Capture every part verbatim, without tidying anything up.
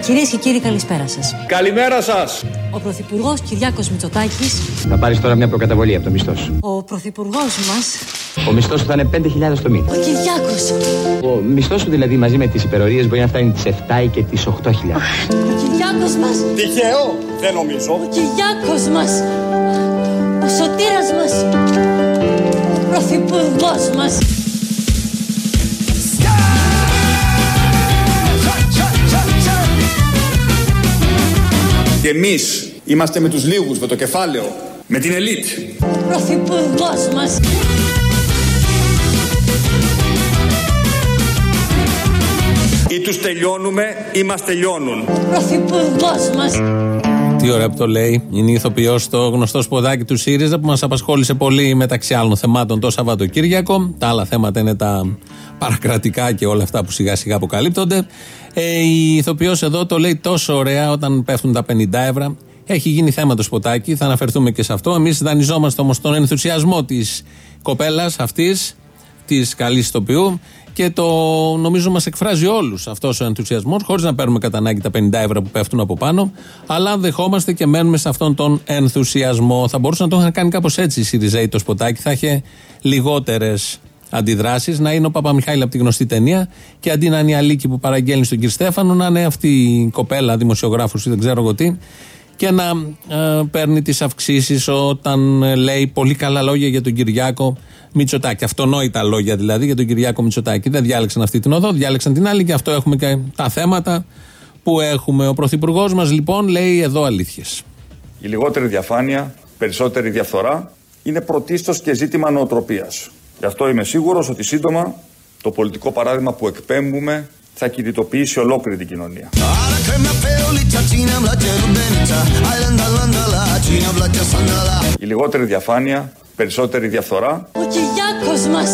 Κυρίες και κύριοι, καλησπέρα σας. Καλημέρα σας. Ο Πρωθυπουργός Κυριάκος Μητσοτάκης. Θα πάρεις τώρα μια προκαταβολή από το μισθό σου. Ο Πρωθυπουργός μας. Ο μισθός σου θα είναι πέντε χιλιάδες το μήνα. Ο Κυριάκος. Ο μισθός σου δηλαδή μαζί με τις υπερορίες μπορεί να φτάνει τις επτά ή και τις οκτώ χιλιάδες. Ο Κυριάκος μας. Τυχαίο, δεν νομίζω. Ο Κυριάκος μας. Ο σωτήρας μας. Ο Πρωθυπουργός μας. Και εμείς είμαστε με τους λίγους, με το κεφάλαιο, με την ελίτ. Ο Πρωθυπουργός μας. Ή τους τελειώνουμε ή μας τελειώνουν. Ο Πρωθυπουργός μας. Τι ωραία που το λέει. Είναι η ηθοποιός στο γνωστό σποδάκι του ΣΥΡΙΖΑ που μας απασχόλησε πολύ μεταξύ άλλων θεμάτων το Σαββατοκύριακο. Τα άλλα θέματα είναι τα παρακρατικά και όλα αυτά που σιγά σιγά αποκαλύπτονται. Ε, η ηθοποιός εδώ το λέει τόσο ωραία όταν πέφτουν τα πενήντα ευρώ. Έχει γίνει θέμα το σποτάκι, θα αναφερθούμε και σε αυτό. Εμείς δανειζόμαστε όμως τον ενθουσιασμό της κοπέλας αυτής, της καλής ηθοποιού, και το νομίζω μας εκφράζει όλους αυτός ο ενθουσιασμός, χωρίς να παίρνουμε κατά ανάγκη τα πενήντα ευρώ που πέφτουν από πάνω, αλλά δεχόμαστε και μένουμε σε αυτόν τον ενθουσιασμό. Θα μπορούσαν να το είχαν κάνει κάπως έτσι οι ΣΥΡΙΖΑΙ το σποτάκι, θα είχε λιγότερες αντιδράσεις, να είναι ο Παπαμιχάηλ από τη γνωστή ταινία και αντί να είναι η Αλίκη που παραγγέλνει στον κύριο Στέφανο, να είναι αυτή η κοπέλα, δημοσιογράφος ή δεν ξέρω εγώ τι, και να ε, παίρνει τις αυξήσεις όταν ε, λέει πολύ καλά λόγια για τον Κυριάκο Μητσοτάκη. Αυτονόητα λόγια δηλαδή για τον Κυριάκο Μητσοτάκη. Δεν διάλεξαν αυτή την οδό, διάλεξαν την άλλη, και αυτό έχουμε και τα θέματα που έχουμε. Ο Πρωθυπουργός μας λοιπόν λέει εδώ αλήθειες. Η λιγότερη διαφάνεια, περισσότερη διαφθορά είναι πρωτίστως και ζήτημα νοοτροπίας. Γι' αυτό είμαι σίγουρος ότι σύντομα το πολιτικό παράδειγμα που εκπέμπουμε θα κινητοποιήσει ολόκληρη την κοινωνία. Η λιγότερη διαφάνεια, περισσότερη διαφθορά. Ο Κυριάκος μας.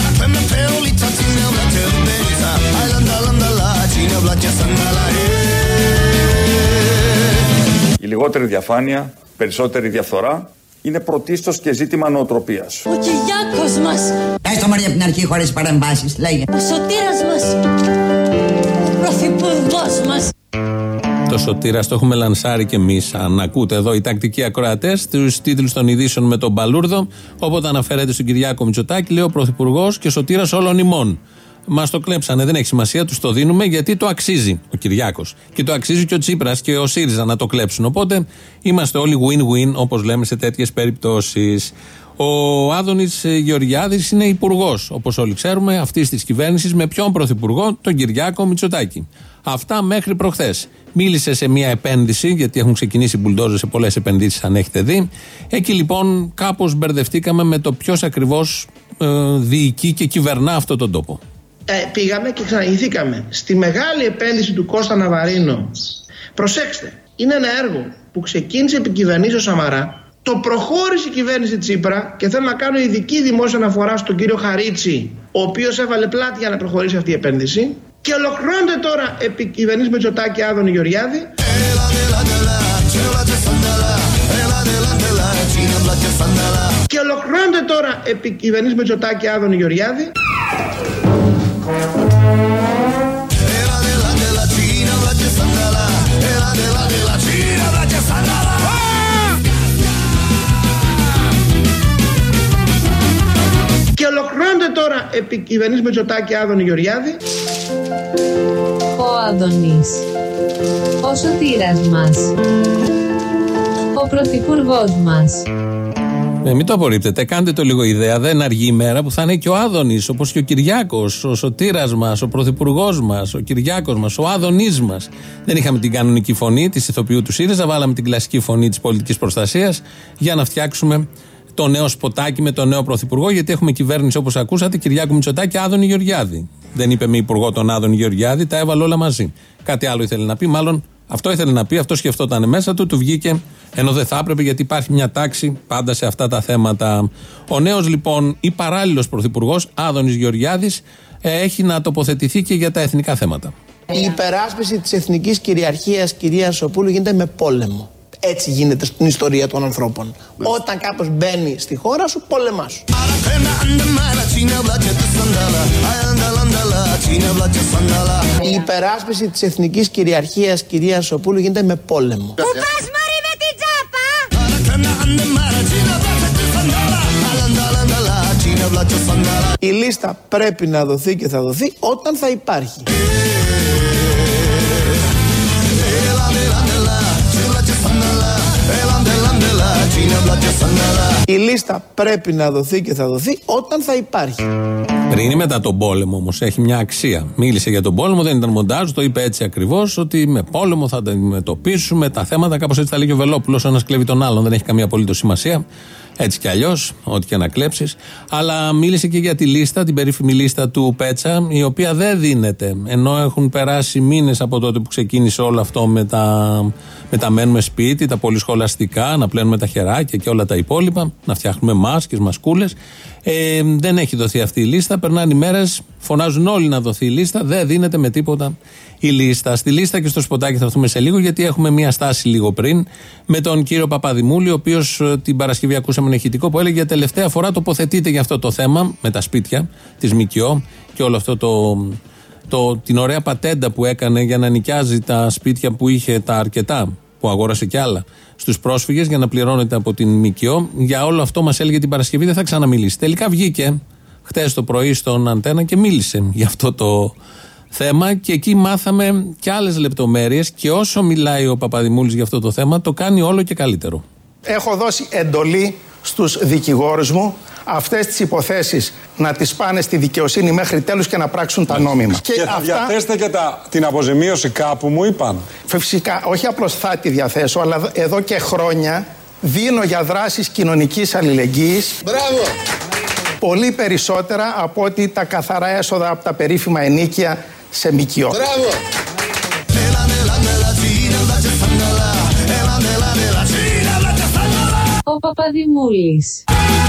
Η λιγότερη διαφάνεια, περισσότερη διαφθορά είναι πρωτίστως και ζήτημα νοοτροπίας. Ο Κυριάκος μας. Πες το μωρή από την αρχή χωρίς παρεμβάσεις, λέγε. Ο σωτήρας μας. Ο Πρωθυπουργός μας. Το σωτήρας το έχουμε λανσάρει κι εμείς. Αν ακούτε εδώ οι τακτικοί ακροατές, τους τίτλους των ειδήσεων με τον Μπαλούρδο, όποτε αναφέρεται στον Κυριάκο Μητσοτάκη, λέει ο Πρωθυπουργός και σωτήρας όλων ημών. Μας το κλέψανε, δεν έχει σημασία, τους το δίνουμε γιατί το αξίζει ο Κυριάκος. Και το αξίζει και ο Τσίπρας και ο ΣΥΡΙΖΑ να το κλέψουν. Οπότε είμαστε όλοι win-win, όπως λέμε σε τέτοιες περιπτώσεις. Ο Άδωνης Γεωργιάδης είναι υπουργός, όπως όλοι ξέρουμε, αυτής της κυβέρνησης. Με ποιον πρωθυπουργό? Τον Κυριάκο Μητσοτάκη. Αυτά μέχρι προχθές. Μίλησε σε μια επένδυση, γιατί έχουν ξεκινήσει μπουλντόζες σε πολλές επενδύσεις, αν έχετε δει. Εκεί λοιπόν κάπως μπερδευτήκαμε με το ποιος ακριβώς ε, διοικεί και κυβερνά αυτόν τον τόπο. Ε, πήγαμε και ξαναγηθήκαμε στη μεγάλη επένδυση του Κώστα Ναβαρίνο. Προσέξτε, είναι ένα έργο που ξεκίνησε επί κυβερνήσεως Σαμαρά, το προχώρησε η κυβέρνηση Τσίπρα, και θέλω να κάνω ειδική δημόσια αναφορά στον κύριο Χαρίτσι, ο οποίος έβαλε πλάτη για να προχωρήσει αυτή η επένδυση, και ολοκληρώνεται τώρα επί κυβερνήσεως Μητσοτάκη Άδωνη Γεωργιάδη. Και ολοκληρώνεται τώρα επί κυβερνήσεως Μητσοτάκη Άδωνη Γεωργιάδη. Και ολοκληρώνεται τώρα επί κυβερνήσεως Μητσοτάκη Άδωνη Γεωργιάδη. Ο Άδωνης, ο σωτήρας μας, ο πρωθυπουργός μας. Ε, μην το απορρίπτετε, κάντε το λίγο ιδέα. Δεν αργεί η μέρα που θα είναι και ο Άδωνης, όπως και ο Κυριάκος, ο σωτήρας μας, ο πρωθυπουργός μας, ο Κυριάκος μας, ο Άδωνης μας. Δεν είχαμε την κανονική φωνή της ηθοποιού του ΣΥΡΙΖΑ, βάλαμε την κλασική φωνή της πολιτικής προστασίας για να φτιάξουμε το νέο σποτάκι με τον νέο πρωθυπουργό, γιατί έχουμε κυβέρνηση, όπως ακούσατε, Κυριάκο Μητσοτάκη, Άδωνη Γεωργιάδη. Δεν είπε με υπουργό τον Άδωνη Γεωργιάδη, τα έβαλε όλα μαζί. Κάτι άλλο ήθελε να πει, μάλλον αυτό ήθελε να πει, αυτό σκεφτόταν μέσα του, του βγήκε, ενώ δεν θα έπρεπε, γιατί υπάρχει μια τάξη πάντα σε αυτά τα θέματα. Ο νέος λοιπόν ή παράλληλος πρωθυπουργός, Άδωνης Γεωργιάδης, έχει να τοποθετηθεί και για τα εθνικά θέματα. Η υπεράσπιση της εθνικής κυριαρχίας, κυρία Σοπούλου, γίνεται με πόλεμο. Έτσι γίνεται στην ιστορία των ανθρώπων. Όταν κάποιος μπαίνει στη χώρα σου, πόλεμά σου. Η υπεράσπιση της εθνικής κυριαρχίας, κυρία Σοπούλου, γίνεται με πόλεμο. Πού πας μωρή με την τσάπα? Η λίστα πρέπει να δοθεί και θα δοθεί όταν θα υπάρχει. Η λίστα πρέπει να δοθεί και θα δοθεί όταν θα υπάρχει. Πριν ή μετά τον πόλεμο όμως έχει μια αξία. Μίλησε για τον πόλεμο, δεν ήταν μοντάζ, το είπε έτσι ακριβώς, ότι με πόλεμο θα τα αντιμετωπίσουμε τα θέματα. Κάπως έτσι θα λέγει ο Βελόπουλος, ο ένας κλέβει τον άλλον, δεν έχει καμία απολύτως σημασία. Έτσι κι αλλιώς, ό,τι και να κλέψεις. Αλλά μίλησε και για τη λίστα, την περίφημη λίστα του Πέτσα, η οποία δεν δίνεται. Ενώ έχουν περάσει μήνες από τότε που ξεκίνησε όλο αυτό με τα, με τα μένουμε σπίτι, τα πολυσχολαστικά, να πλένουμε τα χεράκια και όλα τα υπόλοιπα, να φτιάχνουμε μάσκες, μασκούλες. Ε, δεν έχει δοθεί αυτή η λίστα. Περνάνε οι μέρες, φωνάζουν όλοι να δοθεί η λίστα. Δεν δίνεται με τίποτα η λίστα. Στη λίστα και στο σποτάκι θα έρθουμε σε λίγο, γιατί έχουμε μία στάση λίγο πριν με τον κύριο Παπαδημούλη, ο οποίος την Παρασκευή ακούσαμε ένα ηχητικό που έλεγε για τελευταία φορά τοποθετείται για αυτό το θέμα με τα σπίτια της ΜΚΟ και όλο αυτό το, το, την ωραία πατέντα που έκανε για να νοικιάζει τα σπίτια που είχε, τα αρκετά, που αγόρασε κι άλλα, στους πρόσφυγες για να πληρώνεται από την ΜΚΟ. Για όλο αυτό μας έλεγε την Παρασκευή, δεν θα ξαναμιλήσει. Τελικά βγήκε χτες το πρωί στον Αντένα και μίλησε για αυτό το θέμα και εκεί μάθαμε και άλλες λεπτομέρειες και όσο μιλάει ο Παπαδημούλης για αυτό το θέμα το κάνει όλο και καλύτερο. Έχω δώσει εντολή στους δικηγόρους μου αυτές τις υποθέσεις να τις πάνε στη δικαιοσύνη μέχρι τέλους και να πράξουν τα νόμιμα. Και, και θα αυτά... διαθέσετε και τα, την αποζημίωση κάπου, μου είπαν. Φυσικά, όχι απλώς θα τη διαθέσω, αλλά εδώ και χρόνια δίνω για δράσεις κοινωνικής αλληλεγγύης. Μπράβο! Πολύ περισσότερα από ότι τα καθαρά έσοδα από τα περίφημα ενίκια σε ΜΚΟ. Μπράβο! Ο Παπαδημούλης.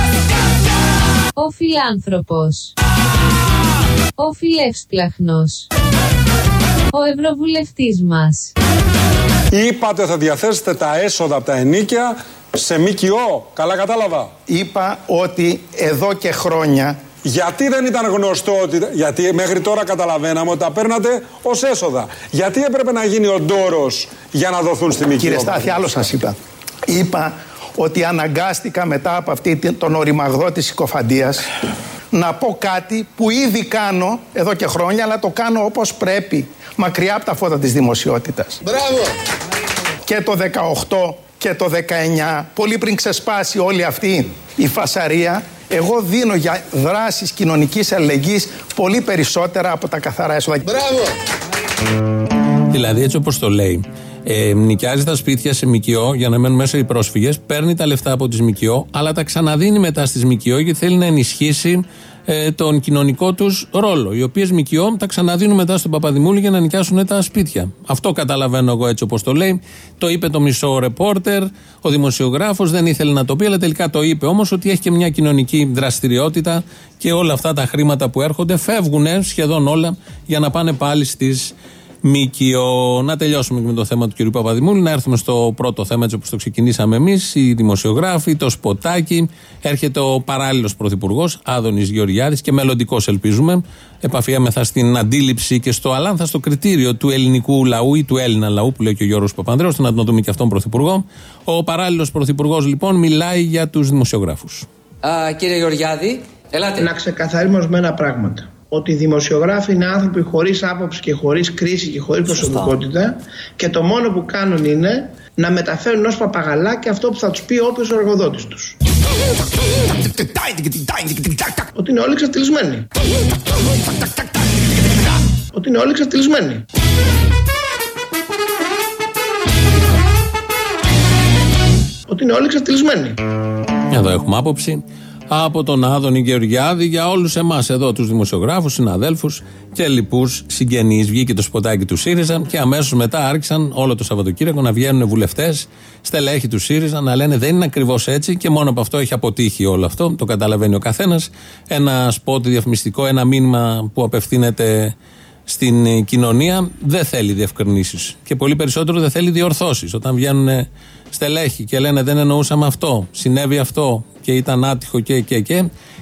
Ο φιλάνθρωπος. Ο φιλεύσπλαχνος. Ο ευρωβουλευτής μας. Είπατε θα διαθέσετε τα έσοδα από τα ενίκια σε ΜΚΟ. Καλά κατάλαβα. Είπα ότι εδώ και χρόνια... Γιατί δεν ήταν γνωστό ότι... Γιατί μέχρι τώρα καταλαβαίναμε ότι τα παίρνατε ως έσοδα. Γιατί έπρεπε να γίνει ο ντόρος για να δοθούν στη ΜΚΟ? Κύριε Στάθη, άλλο σας είπα. Είπα ότι αναγκάστηκα μετά από αυτή τον οριμαγδό της συκοφαντίας να πω κάτι που ήδη κάνω εδώ και χρόνια, αλλά το κάνω όπως πρέπει, μακριά από τα φώτα της δημοσιότητας. Μπράβο! Και το δεκαοκτώ και το δεκαεννιά, πολύ πριν ξεσπάσει όλη αυτή η φασαρία, εγώ δίνω για δράσεις κοινωνικής αλληλεγγύης πολύ περισσότερα από τα καθαρά έσοδα. Μπράβο! Δηλαδή, έτσι όπως το λέει, ε, νοικιάζει τα σπίτια σε ΜΚΟ για να μένουν μέσα οι πρόσφυγες, παίρνει τα λεφτά από τις ΜΚΟ, αλλά τα ξαναδίνει μετά στις ΜΚΟ γιατί θέλει να ενισχύσει ε, τον κοινωνικό τους ρόλο. Οι οποίες ΜΚΟ τα ξαναδίνουν μετά στον Παπαδημούλη για να νοικιάσουν τα σπίτια. Αυτό καταλαβαίνω εγώ έτσι όπως το λέει. Το είπε το μισό ρεπόρτερ, ο δημοσιογράφος δεν ήθελε να το πει, αλλά τελικά το είπε όμως ότι έχει και μια κοινωνική δραστηριότητα και όλα αυτά τα χρήματα που έρχονται φεύγουν σχεδόν όλα για να πάνε πάλι στις ΜΚΟ. Να τελειώσουμε και με το θέμα του κ. Παπαδημούλη, να έρθουμε στο πρώτο θέμα έτσι όπως το ξεκινήσαμε εμείς, οι δημοσιογράφοι, το σποτάκι. Έρχεται ο παράλληλος πρωθυπουργός Άδωνης Γεωργιάδης και μελλοντικός ελπίζουμε. Επαφιέμεθα στην αντίληψη και στο αλάνθα στο κριτήριο του ελληνικού λαού ή του Έλληνα λαού που λέει και ο Γιώργος Παπανδρέος, να τον δούμε και αυτόν πρωθυπουργό. Ο παράλληλος πρωθυπουργός λοιπόν μιλάει για τους δημοσιογράφους. Α, κύριε Γεωργιάδη, ελάτε. Να ξεκαθαρίσουμε ορισμένα πράγματα. Ότι οι δημοσιογράφοι είναι άνθρωποι χωρίς άποψη και χωρίς κρίση και χωρίς προσωπικότητα και το μόνο που κάνουν είναι να μεταφέρουν ως παπαγαλάκια αυτό που θα τους πει όποιος ο εργοδότης τους. Ότι είναι όλοι εξατελισμένοι. Ότι είναι όλοι εξατελισμένοι. Ότι είναι όλοι εξατελισμένοι. Εδώ έχουμε άποψη από τον Άδωνη Γεωργιάδη για όλους εμάς εδώ, τους δημοσιογράφους, συναδέλφους και λοιπούς συγγενείς. Βγήκε το σποτάκι του ΣΥΡΙΖΑ και αμέσως μετά άρχισαν όλο το Σαββατοκύριακο να βγαίνουν βουλευτές, στελέχη του ΣΥΡΙΖΑ, να λένε δεν είναι ακριβώς έτσι και μόνο από αυτό έχει αποτύχει όλο αυτό. Το καταλαβαίνει ο καθένας. Ένα σποτ διαφημιστικό, ένα μήνυμα που απευθύνεται στην κοινωνία δεν θέλει διευκρινήσεις και πολύ περισσότερο δεν θέλει διορθώσεις. Όταν βγαίνουν στελέχη και λένε δεν εννοούσαμε αυτό, συνέβη αυτό και ήταν άτυχο και και και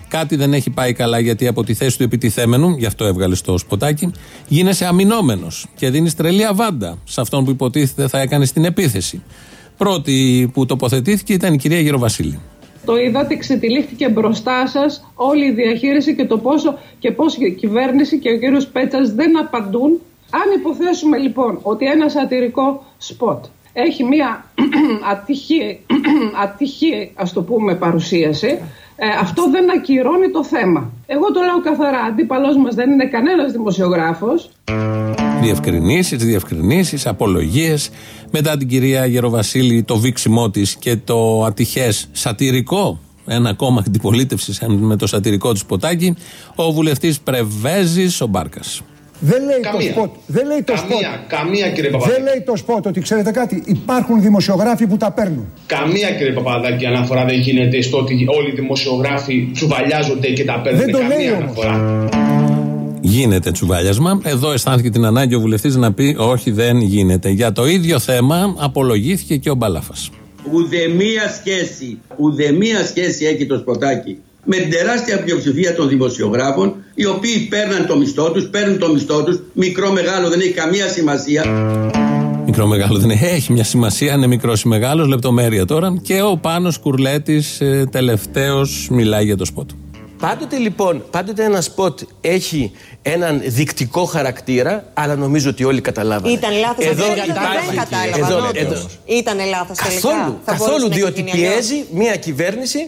Κάτι δεν έχει πάει καλά, γιατί από τη θέση του επιτιθέμενου, γι' αυτό έβγαλε στο σποτάκι, γίνεσαι αμυνόμενος και δίνεις τρελή αβάντα σε αυτόν που υποτίθεται θα έκανε στην επίθεση. Πρώτη που τοποθετήθηκε ήταν η κυρία Γεροβασίλη. Το είδατε, ξετυλίχθηκε μπροστά σας όλη η διαχείριση και το πόσο και πώς η κυβέρνηση και ο κύριος Πέτσας δεν απαντούν. Αν υποθέσουμε λοιπόν ότι ένα σατυρικό σποτ έχει μια ατυχή, ατυχή ας το πούμε παρουσίαση, ε, αυτό δεν ακυρώνει το θέμα. Εγώ το λέω καθαρά, αντίπαλός μας δεν είναι κανένας δημοσιογράφος. Διευκρινήσεις, διευκρινήσεις, απολογίες. Μετά την κυρία Γεροβασίλη το βήξιμό της και το ατυχές σατυρικό, ένα κόμμα αντιπολίτευσης με το σατυρικό του σποτάκι, ο βουλευτής Πρεβέζης, ο Μπάρκας. Δεν λέει καμία. το σποτ. Δεν λέει το καμία, σποτ. καμία κύριε Παπαδάκη. Δεν λέει το σποτ ότι ξέρετε κάτι, υπάρχουν δημοσιογράφοι που τα παίρνουν. Καμία κύριε Παπαδάκη αναφορά δεν γίνεται στο ότι όλοι οι δημοσιογράφοι τσουβαλιάζονται και τα παίρνουν. Δεν το καμία λέει αναφορά. Γίνεται τσουβάλιασμα. Εδώ αισθάνθηκε την ανάγκη ο βουλευτής να πει όχι, δεν γίνεται. Για το ίδιο θέμα απολογήθηκε και ο Μπαλάφας. Ουδεμία σχέση, ουδεμία σχέση έχει το σποτάκι με την τεράστια πλειοψηφία των δημοσιογράφων, οι οποίοι παίρνουν το μισθό τους, παίρνουν το μισθό τους, μικρό μεγάλο δεν έχει καμία σημασία. Μικρό μεγάλο δεν έχει, έχει μια σημασία, είναι μικρός ή μεγάλος, λεπτομέρεια τώρα. Και ο Πάνος Κουρλέτης ε, τελευταίος μιλάει για το σποτ. Πάντοτε λοιπόν, πάντοτε ένα σποτ έχει έναν δεικτικό χαρακτήρα, αλλά νομίζω ότι όλοι καταλάβανε. Ήταν λάθος, εδώ δεν, υπάρχει, δεν κατάλαβα. εδώ, εδώ. Ήταν λάθος τελικά. Καθόλου, καθόλου διότι πιέζει μια κυβέρνηση.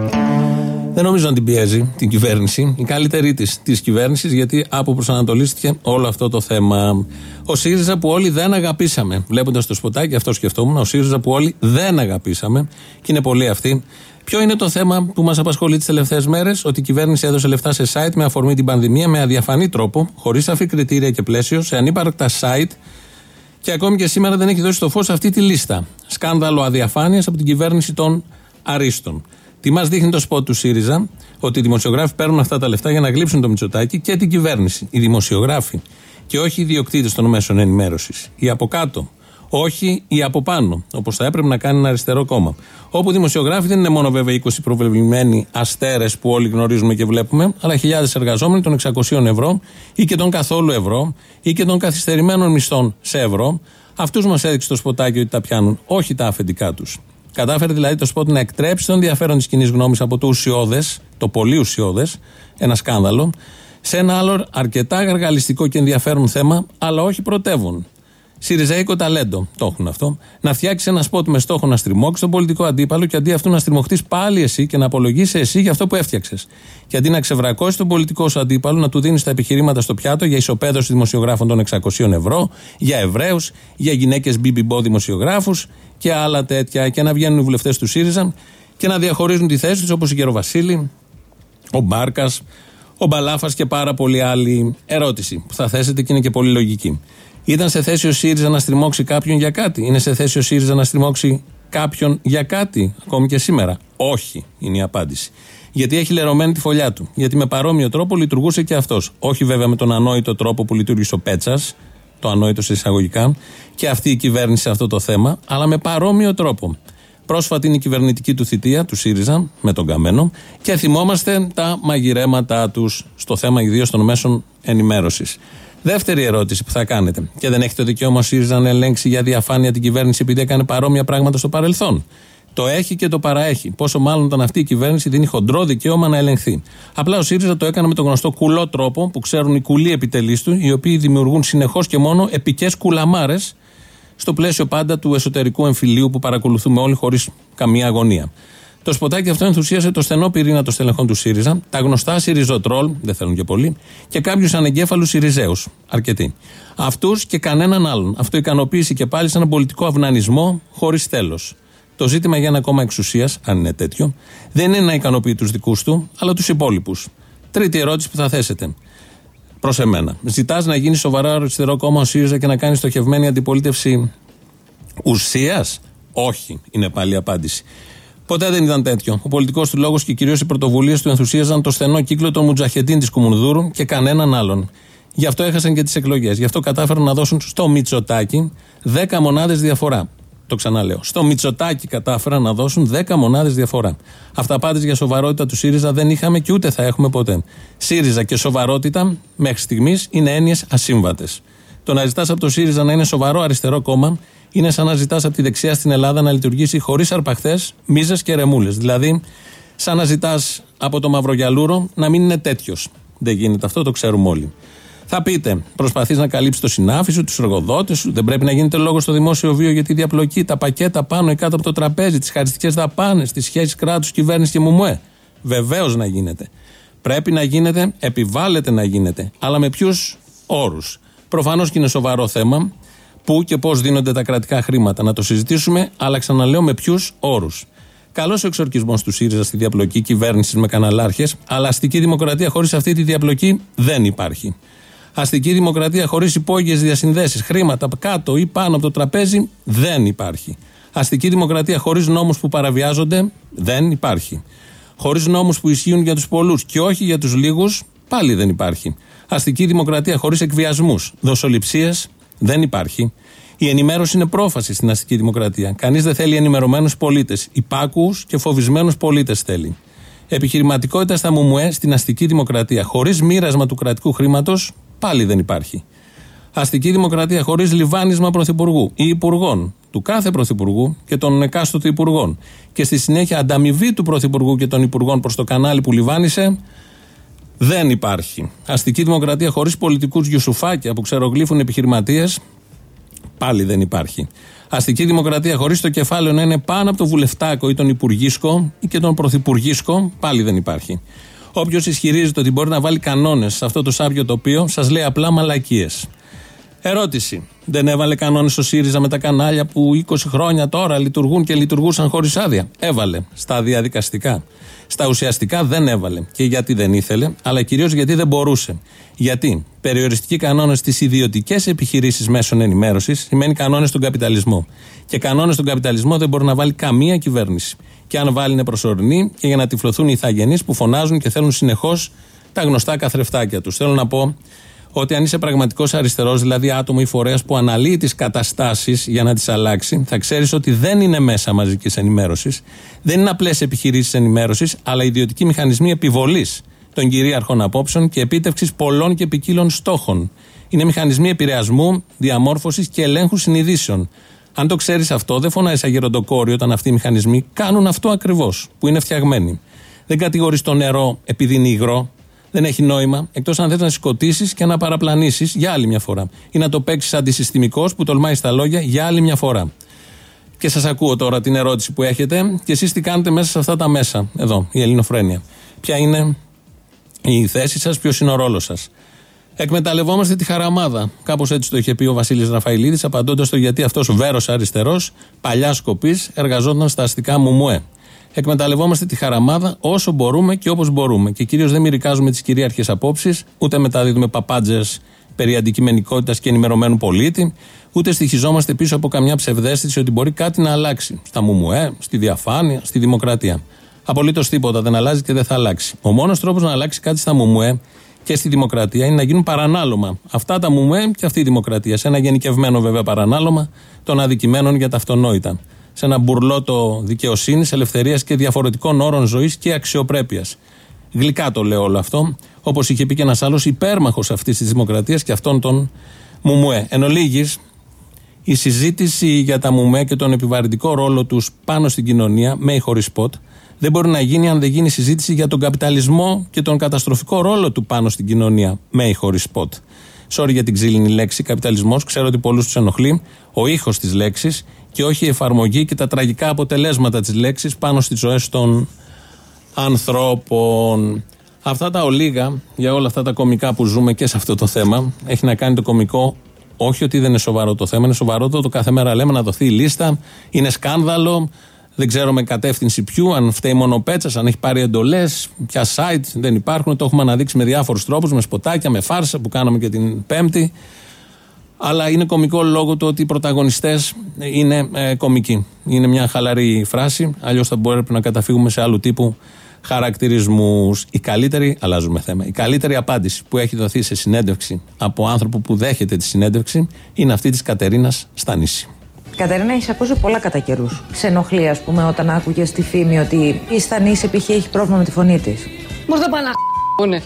Δεν νομίζω να την πιέζει την κυβέρνηση, η καλύτερη της της κυβέρνησης, γιατί αποπροσανατολίστηκε όλο αυτό το θέμα. Ο ΣΥΡΙΖΑ που όλοι δεν αγαπήσαμε. Βλέποντας το σποτάκι, αυτό σκεφτόμουν. Ο ΣΥΡΙΖΑ που όλοι δεν αγαπήσαμε, και είναι πολλοί αυτοί. Ποιο είναι το θέμα που μας απασχολεί τις τελευταίες μέρες? Ότι η κυβέρνηση έδωσε λεφτά σε site με αφορμή την πανδημία με αδιαφανή τρόπο, χωρίς σαφή κριτήρια και πλαίσιο, σε ανύπαρκτα site, και ακόμη και σήμερα δεν έχει δώσει στο φως αυτή τη λίστα. Σκάνδαλο αδιαφάνειας από την κυβέρνηση των αρίστων. Τι μας δείχνει το σποτ του ΣΥΡΙΖΑ? Ότι οι δημοσιογράφοι παίρνουν αυτά τα λεφτά για να γλύψουν το Μητσοτάκη και την κυβέρνηση. Οι δημοσιογράφοι. Και όχι οι ιδιοκτήτες των μέσων ενημέρωσης. Οι από κάτω. Όχι οι από πάνω. Όπως θα έπρεπε να κάνει ένα αριστερό κόμμα. Όπου οι δημοσιογράφοι δεν είναι μόνο βέβαια είκοσι προβεβλημένοι αστέρες που όλοι γνωρίζουμε και βλέπουμε, αλλά χιλιάδες εργαζόμενοι των εξακοσίων ευρώ ή και των καθόλου ευρώ ή και των καθυστερημένων μισθών σε ευρώ. Αυτούς μας έδειξε το σποτάκι ότι τα πιάνουν, όχι τα αφεντικά τους. Κατάφερε δηλαδή το σποτ να εκτρέψει τον ενδιαφέρον της κοινής γνώμης από το ουσιώδες, το πολύ ουσιώδες, ένα σκάνδαλο, σε ένα άλλο αρκετά γαργαλιστικό και ενδιαφέρον θέμα, αλλά όχι πρωτεύον. Συριζέικο ταλέντο, το έχουν αυτό. Να φτιάξει ένα σποτ με στόχο να στριμώξει τον πολιτικό αντίπαλο και αντί αυτού να στριμωχτείς πάλι εσύ και να απολογήσει εσύ για αυτό που έφτιαξες. Και αντί να ξεβρακώσει τον πολιτικό σου αντίπαλο, να του δίνει τα επιχειρήματα στο πιάτο για ισοπαίδωση δημοσιογράφων των εξακοσίων ευρώ, για Εβραίους, για γυναίκες μπιμπιμπό δημοσιογράφους και άλλα τέτοια. Και να βγαίνουν οι βουλευτές του ΣΥΡΙΖΑ και να διαχωρίζουν τη θέση τους, όπως η Γεροβασίλη, ο Μπάρκας, ο Μπαλάφας και πάρα πολλοί άλλοι. Ερώτηση που θα θέσετε και είναι και πολύ λογική. Ήταν σε θέση ο ΣΥΡΙΖΑ να στριμώξει κάποιον για κάτι? Είναι σε θέση ο ΣΥΡΙΖΑ να στριμώξει κάποιον για κάτι, ακόμη και σήμερα? Όχι, είναι η απάντηση. Γιατί έχει λερωμένη τη φωλιά του. Γιατί με παρόμοιο τρόπο λειτουργούσε και αυτός. Όχι βέβαια με τον ανόητο τρόπο που λειτουργήσε ο Πέτσας, το ανόητο σε εισαγωγικά, και αυτή η κυβέρνηση σε αυτό το θέμα, αλλά με παρόμοιο τρόπο. Πρόσφατη είναι η κυβερνητική του θητεία, του ΣΥΡΙΖΑ, με τον Καμένο, και θυμόμαστε τα μαγειρέματά τους στο θέμα ιδίως των μέσων ενημέρωσης. Δεύτερη ερώτηση που θα κάνετε. Και δεν έχει το δικαίωμα ο ΣΥΡΙΖΑ να ελέγξει για διαφάνεια την κυβέρνηση επειδή έκανε παρόμοια πράγματα στο παρελθόν? Το έχει και το παραέχει. Πόσο μάλλον όταν αυτή η κυβέρνηση δίνει χοντρό δικαίωμα να ελεγχθεί. Απλά ο ΣΥΡΙΖΑ το έκανε με τον γνωστό κουλό τρόπο που ξέρουν οι κουλοί επιτελείς του, οι οποίοι δημιουργούν συνεχώς και μόνο επικές κουλαμάρες στο πλαίσιο πάντα του εσωτερικού εμφυλίου που παρακολουθούμε όλοι χωρίς καμία αγωνία. Το σποτάκι αυτό ενθουσίασε το στενό πυρήνα των στελεχών του ΣΥΡΙΖΑ, τα γνωστά ΣΥΡΙΖΟΤΡΟΛ, δεν θέλουν και πολλοί, και κάποιους ανεγκέφαλους ΣΥΡΙΖΕΟΥς, αρκετοί. Αυτούς και κανέναν άλλον. Αυτό ικανοποίησε και πάλι σε έναν πολιτικό αυνανισμό χωρίς τέλος. Το ζήτημα για ένα κόμμα εξουσίας, αν είναι τέτοιο, δεν είναι να ικανοποιεί τους δικούς του, αλλά τους υπόλοιπους. Τρίτη ερώτηση που θα θέσετε. Προς εμένα. Ζητάς να γίνει σοβαρά αριστερό κόμμα ο ΣΥΡΙΖΑ και να κάνει στοχευμένη αντιπολίτευση ουσίας? Όχι, είναι πάλι η απάντηση. Ποτέ δεν ήταν τέτοιο. Ο πολιτικός του λόγος και κυρίως οι πρωτοβουλίες του ενθουσίαζαν το στενό κύκλο των Μουτζαχεντίν της Κουμουνδούρου και κανέναν άλλον. Γι' αυτό έχασαν και τις εκλογές. Γι' αυτό κατάφεραν να δώσουν στο Μητσοτάκη δέκα μονάδες διαφορά. Το ξαναλέω. Στο Μητσοτάκη κατάφεραν να δώσουν δέκα μονάδες διαφορά. Αυταπάτες για σοβαρότητα του ΣΥΡΙΖΑ δεν είχαμε και ούτε θα έχουμε ποτέ. ΣΥΡΙΖΑ και σοβαρότητα μέχρι στιγμής είναι έννοιες ασύμβατες. Το να ζητάς από το ΣΥΡΙΖΑ να είναι σοβαρό αριστερό κόμμα είναι σαν να ζητάς από τη δεξιά στην Ελλάδα να λειτουργήσει χωρίς αρπαχθές, μίζες και ρεμούλες. Δηλαδή, σαν να ζητάς από το Μαυρογιαλούρο να μην είναι τέτοιος. Δεν γίνεται αυτό, το ξέρουμε όλοι. Θα πείτε, προσπαθείς να καλύψεις το συνάφι σου, τους εργοδότες σου, δεν πρέπει να γίνεται λόγο στο δημόσιο βίο για τη διαπλοκή, τα πακέτα πάνω ή κάτω από το τραπέζι, τις χαριστικές δαπάνες, τις σχέσεις κράτους, κυβέρνησης και μουμουέ. Βεβαίως να γίνεται. Πρέπει να γίνεται, επιβάλλεται να γίνεται. Αλλά με ποιους όρους? Προφανώς και είναι σοβαρό θέμα. Πού και πώς δίνονται τα κρατικά χρήματα. Να το συζητήσουμε, αλλά ξαναλέω με ποιους όρους. Καλός ο εξορκισμός του ΣΥΡΙΖΑ στη διαπλοκή κυβέρνησης με καναλάρχες, αλλά αστική δημοκρατία χωρίς αυτή τη διαπλοκή δεν υπάρχει. Αστική δημοκρατία χωρίς υπόγειες διασυνδέσεις, χρήματα κάτω ή πάνω από το τραπέζι δεν υπάρχει. Αστική δημοκρατία χωρίς νόμους που παραβιάζονται δεν υπάρχει. Χωρίς νόμους που ισχύουν για τους πολλούς και όχι για τους λίγους πάλι δεν υπάρχει. Αστική δημοκρατία χωρίς εκβιασμούς, δοσοληψίες δεν υπάρχει. Η ενημέρωση είναι πρόφαση στην αστική δημοκρατία. Κανείς δεν θέλει ενημερωμένους πολίτες. Υπάκουους και φοβισμένους πολίτες θέλει. Επιχειρηματικότητα στα μουμουέ στην αστική δημοκρατία χωρίς μοίρασμα του κρατικού χρήματος πάλι δεν υπάρχει. Αστική δημοκρατία χωρίς λιβάνισμα πρωθυπουργού ή υπουργών, του κάθε πρωθυπουργού και των εκάστοτε υπουργών, και στη συνέχεια ανταμοιβή του πρωθυπουργού και των υπουργών προς το κανάλι που λιβάνισε, δεν υπάρχει. Αστική δημοκρατία χωρίς πολιτικούς γιουσουφάκια που ξερογλύφουν επιχειρηματίες, πάλι δεν υπάρχει. Αστική δημοκρατία χωρίς το κεφάλαιο να είναι πάνω από το βουλευτάκο ή τον υπουργίσκο ή και τον πρωθυπουργίσκο, πάλι δεν υπάρχει. Όποιος ισχυρίζεται ότι μπορεί να βάλει κανόνες σε αυτό το σάπιο τοπίο, σας λέει απλά μαλακίες. Ερώτηση. Δεν έβαλε κανόνες ο ΣΥΡΙΖΑ με τα κανάλια που είκοσι χρόνια τώρα λειτουργούν και λειτουργούσαν χωρίς άδεια? Έβαλε. Στα διαδικαστικά. Στα ουσιαστικά δεν έβαλε. Και γιατί δεν ήθελε, αλλά κυρίως γιατί δεν μπορούσε. Γιατί περιοριστικοί κανόνες στις ιδιωτικές επιχειρήσεις μέσων ενημέρωσης σημαίνει κανόνες στον καπιταλισμό. Και κανόνες στον καπιταλισμό δεν μπορεί να βάλει καμία κυβέρνηση. Και αν βάλει είναι προσωρινή και για να τυφλωθούν οι ηθαγενείς που φωνάζουν και θέλουν συνεχώς τα γνωστά καθρεφτάκια τους. Θέλω να πω ότι αν είσαι πραγματικός αριστερός, δηλαδή άτομο ή φορέας που αναλύει τις καταστάσεις για να τις αλλάξει, θα ξέρεις ότι δεν είναι μέσα μαζικής ενημέρωσης, δεν είναι απλές επιχειρήσεις ενημέρωσης, αλλά ιδιωτικοί μηχανισμοί επιβολής των κυρίαρχων απόψεων και επίτευξης πολλών και ποικίλων στόχων. Είναι μηχανισμοί επηρεασμού, διαμόρφωσης και ελέγχου συνειδήσεων. Αν το ξέρεις αυτό, δεν φωνάζεις αγεροντοκόρη όταν αυτοί οι μηχανισμοί κάνουν αυτό ακριβώς που είναι φτιαγμένοι. Δεν κατηγορείς το νερό επειδή είναι υγρό. Δεν έχει νόημα, εκτός αν θες να σκοτήσεις και να παραπλανήσεις για άλλη μια φορά. Ή να το παίξεις αντισυστημικός που τολμάει στα λόγια για άλλη μια φορά. Και σας ακούω τώρα την ερώτηση που έχετε και εσείς τι κάνετε μέσα σε αυτά τα μέσα. Εδώ, η Ελληνοφρένεια. Ποια είναι η θέση σας, ποιος είναι ο ρόλος σας? Εκμεταλλευόμαστε τη χαραμάδα. Κάπως έτσι το είχε πει ο Βασίλης Ραφαηλίδης, απαντώντας στο γιατί αυτός βέρος αριστερός, παλιάς σκοπής, εργαζόταν στα αστικά μουμουέ. Εκμεταλλευόμαστε τη χαραμάδα όσο μπορούμε και όπως μπορούμε. Και κυρίως δεν μυρικάζουμε τις κυρίαρχες απόψεις, ούτε μεταδίδουμε παπάντζες περί αντικειμενικότητας και ενημερωμένου πολίτη, ούτε στοιχιζόμαστε πίσω από καμιά ψευδαίσθηση ότι μπορεί κάτι να αλλάξει. Στα μουμουέ, στη διαφάνεια, στη δημοκρατία. Απολύτως τίποτα δεν αλλάζει και δεν θα αλλάξει. Ο μόνος τρόπος να αλλάξει κάτι στα μουμουέ και στη δημοκρατία είναι να γίνουν παρανάλωμα αυτά τα μουμουέ και αυτή η δημοκρατία. Σε ένα γενικευμένο βέβαια παρανάλωμα των αδικημένων για τα αυτονόητα. Σε ένα μπουρλότο δικαιοσύνης, ελευθερίας και διαφορετικών όρων ζωής και αξιοπρέπειας. Γλυκά το λέω όλο αυτό, όπως είχε πει και ένας άλλος υπέρμαχος αυτής της δημοκρατίας και αυτών των μουμουέ. Εν ολίγης, η συζήτηση για τα μουμουέ και τον επιβαρυντικό ρόλο τους πάνω στην κοινωνία, με ή χωρίς σποτ, δεν μπορεί να γίνει αν δεν γίνει συζήτηση για τον καπιταλισμό και τον καταστροφικό ρόλο του πάνω στην κοινωνία, με ή χωρίς σποτ. Sorry για την ξύλινη λέξη, καπιταλισμός, ξέρω ότι πολλούς τους ενοχλεί ο ήχος της λέξης και όχι η εφαρμογή και τα τραγικά αποτελέσματα της λέξης πάνω στις ζωές των ανθρώπων. Αυτά τα ολίγα για όλα αυτά τα κωμικά που ζούμε και σε αυτό το θέμα. Έχει να κάνει το κωμικό, όχι ότι δεν είναι σοβαρό το θέμα, είναι σοβαρό το, το κάθε μέρα λέμε να δοθεί η λίστα, είναι σκάνδαλο, δεν ξέρω με κατεύθυνση ποιου, αν φταίει μόνο ο Πέτσας, αν έχει πάρει εντολές, ποια site δεν υπάρχουν, το έχουμε αναδείξει με διάφορους τρόπους, με σποτάκια, με φάρσα που κάναμε και την Πέμπτη. Αλλά είναι κωμικό λόγω του ότι οι πρωταγωνιστές είναι ε, κωμικοί. Είναι μια χαλαρή φράση, αλλιώς θα μπορούμε να καταφύγουμε σε άλλου τύπου χαρακτηρισμούς. Η καλύτερη, αλλάζουμε θέμα, η καλύτερη απάντηση που έχει δοθεί σε συνέντευξη από άνθρωπο που δέχεται τη συνέντευξη είναι αυτή της Κατερίνας Στανίση. Κατερίνα, έχεις ακούσει πολλά κατά καιρούς. Σε ενοχλεί, ας πούμε, όταν άκουγες τη φήμη ότι η Στανής π.χ. έχει πρόβλημα με τη φωνή της? Μου το πάνε να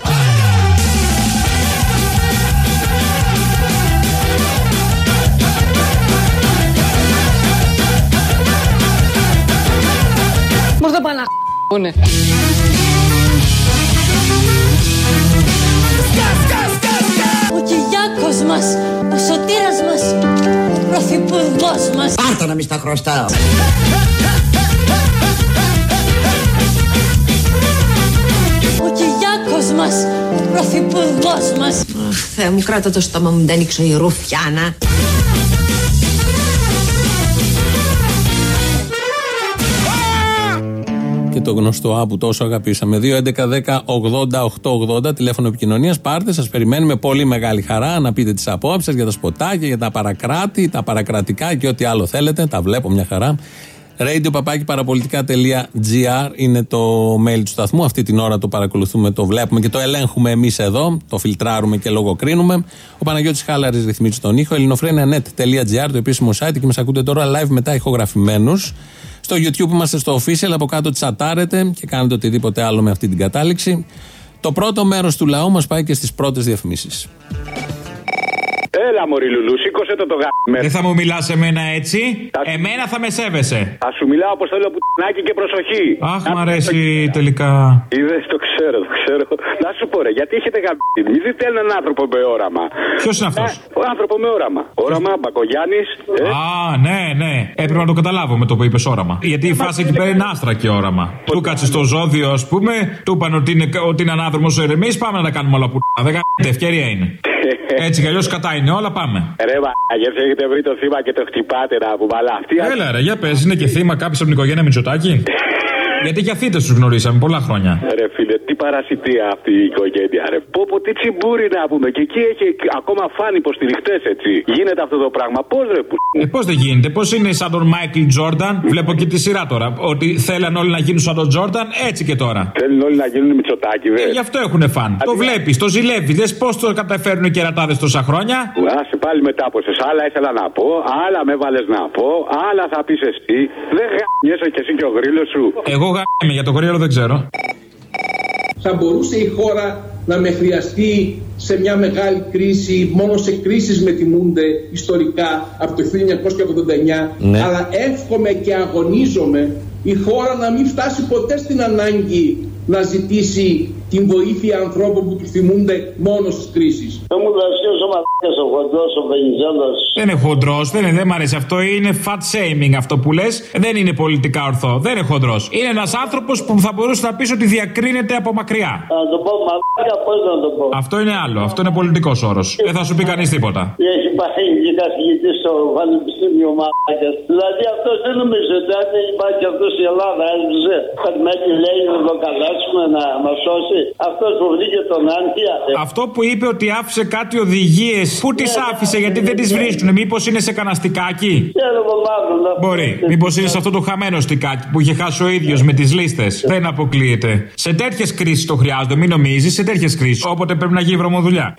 Μου το πάνε να Ο Κυριάκος μας, ο σωτήρας μας, ο πρωθυπουργός μας. Πάρτα να μη στα χρωστάω. Ο Κυριάκος μας, ο πρωθυπουργός μας. Αχ, Θεέ μου, κράτα το στόμα μου, δεν ανοίξω η ρουφιάνα. Και το γνωστό Α που τόσο αγαπήσαμε. δύο έντεκα δέκα ογδόντα οκτώ ογδόντα τηλέφωνο επικοινωνίας. Πάρτε, σας περιμένουμε πολύ μεγάλη χαρά να πείτε τις απόψεις σας για τα σποτάκια, για τα παρακράτη, τα παρακρατικά και ό,τι άλλο θέλετε. Τα βλέπω μια χαρά. radio παπάκι παραπολιτικά τελεία τζι άρ είναι το mail του σταθμού. Αυτή την ώρα το παρακολουθούμε, το βλέπουμε και το ελέγχουμε εμείς εδώ. Το φιλτράρουμε και λογοκρίνουμε. Ο Παναγιώτης Χάλαρης ρυθμίζει τον ήχο. ελληνοφρένια τελεία νετ τελεία τζι άρ, το επίσημο site, και μας ακούτε τώρα live μετά ηχογραφημένους. Στο YouTube είμαστε στο official, από κάτω τσατάρετε και κάνετε οτιδήποτε άλλο με αυτή την κατάληξη. Το πρώτο μέρος του λαού μας πάει και στις πρώτες διαφημίσεις. Έλα, μωρή Λουλού, σήκωσε το το γάμι. Δεν θα μου μιλάς εμένα έτσι. Θα... Εμένα θα με σέβεσαι. Θα σου μιλάω όπως θέλω, πουτινάκι, και προσοχή. Αχ, μ' αρέσει το... τελικά. Είδες, το ξέρω, το ξέρω. Να σου πω, ρε, γιατί έχετε γαμπτεί. Μη δείτε έναν άνθρωπο με όραμα. Ποιος είναι αυτός? Ο άνθρωπο με όραμα. Όραμα, Μπακογιάννης. Ε? Α, ναι, ναι. Έπρεπε να το καταλάβω με το που είπες όραμα. Γιατί η φάση εκεί πέρα είναι άστρα και όραμα. Του κάτσε στο ζώδιο, ας πούμε, του είπαν ότι είναι, ότι είναι ανάδρομος ο Ερεμής. Πάμε να τα κάνουμε όλα που. Δεν κάνετε, ευκαιρία είναι. Έτσι κι αλλιώς κατά είναι όλα, πάμε. Ρε μαγες, έχετε βρει το θύμα και το χτυπάτε να που μπαλάφτει. Έλα ρε, για πες, είναι και θύμα κάποιος από την οικογένεια Μητσοτάκη? Γιατί για θύτες τους γνωρίσαμε πολλά χρόνια. Ρε φίλε, τι παρασιτία αυτή η οικογένεια, ρε. Πω πω, τι τσιμπούρι να πούμε. Και εκεί έχει ακόμα φαν υποστηριχτές, έτσι. Γίνεται αυτό το πράγμα. Πώς ρε που. Ε, πώς δεν γίνεται, πώς είναι σαν τον Μάικλ Τζόρνταν? Βλέπω και τη σειρά τώρα. Ότι θέλαν όλοι να γίνουν σαν τον Τζόρνταν, έτσι και τώρα. Θέλουν όλοι να γίνουν Μητσοτάκη, δε. Ε, γι' αυτό έχουν φαν. Αδιά. Το βλέπεις, το ζηλεύεις. Δες πώς το καταφέρουν οι κερατάδες τόσα χρόνια. Άσε πάλι μετά από εσάς. Άλλα ήθελα να πω, άλλα με βάλες να πω, άλλα θα πεις εσύ. Δεν γαμιέσαι κι εσύ και ο γρίλος σου. Εγώ γαμιέμαι, για το γρίλο δεν ξέρω. Θα μπορούσε η χώρα να με χρειαστεί σε μια μεγάλη κρίση, μόνο σε κρίσεις με τιμούνται ιστορικά από το χίλια εννιακόσια ογδόντα εννιά, ναι. Αλλά εύχομαι και αγωνίζομαι η χώρα να μην φτάσει ποτέ στην ανάγκη να ζητήσει την βοήθεια ανθρώπων που του θυμούνται μόνο στις κρίσεις. Δεν μου δώσει ο μαλάκας ο χοντρός, ο Βενιζέλος. Δεν είναι χοντρός, δεν, δεν μ' αρέσει αυτό. Είναι fat shaming αυτό που λες. Δεν είναι πολιτικά ορθό. Δεν είναι χοντρός. Είναι ένας άνθρωπος που θα μπορούσε να πεις ότι διακρίνεται από μακριά. Να το πω μαλάκα, πώς να το πω. Αυτό είναι άλλο. Αυτό είναι πολιτικός όρος. Δεν θα σου πει κανείς τίποτα. Έχει πάει και καθηγητής στο πανεπιστήμιο μαλάκας. Δηλαδή αυτός δεν νομίζω ότι αν δεν υπάρχει αυτός η Ελλάδα, έλειψε. Κάτι λέει να το καλέσουμε να μας σώσει. Αυτός που βρήκε τον Άντια. Αυτό που είπε ότι άφησε κάτι οδηγίες. Πού τις άφησε, γιατί δεν τις βρίσκουν? Μήπως είναι σε κανένα στικάκι? Μπορεί. Μήπως είναι σε αυτό το χαμένο στικάκι που είχε χάσει ο ίδιος με τις λίστες. Δεν αποκλείεται. Σε τέτοιες κρίσεις το χρειάζονται, μην νομίζεις, σε τέτοιες κρίσεις. Όποτε πρέπει να γίνει βρωμοδουλειά.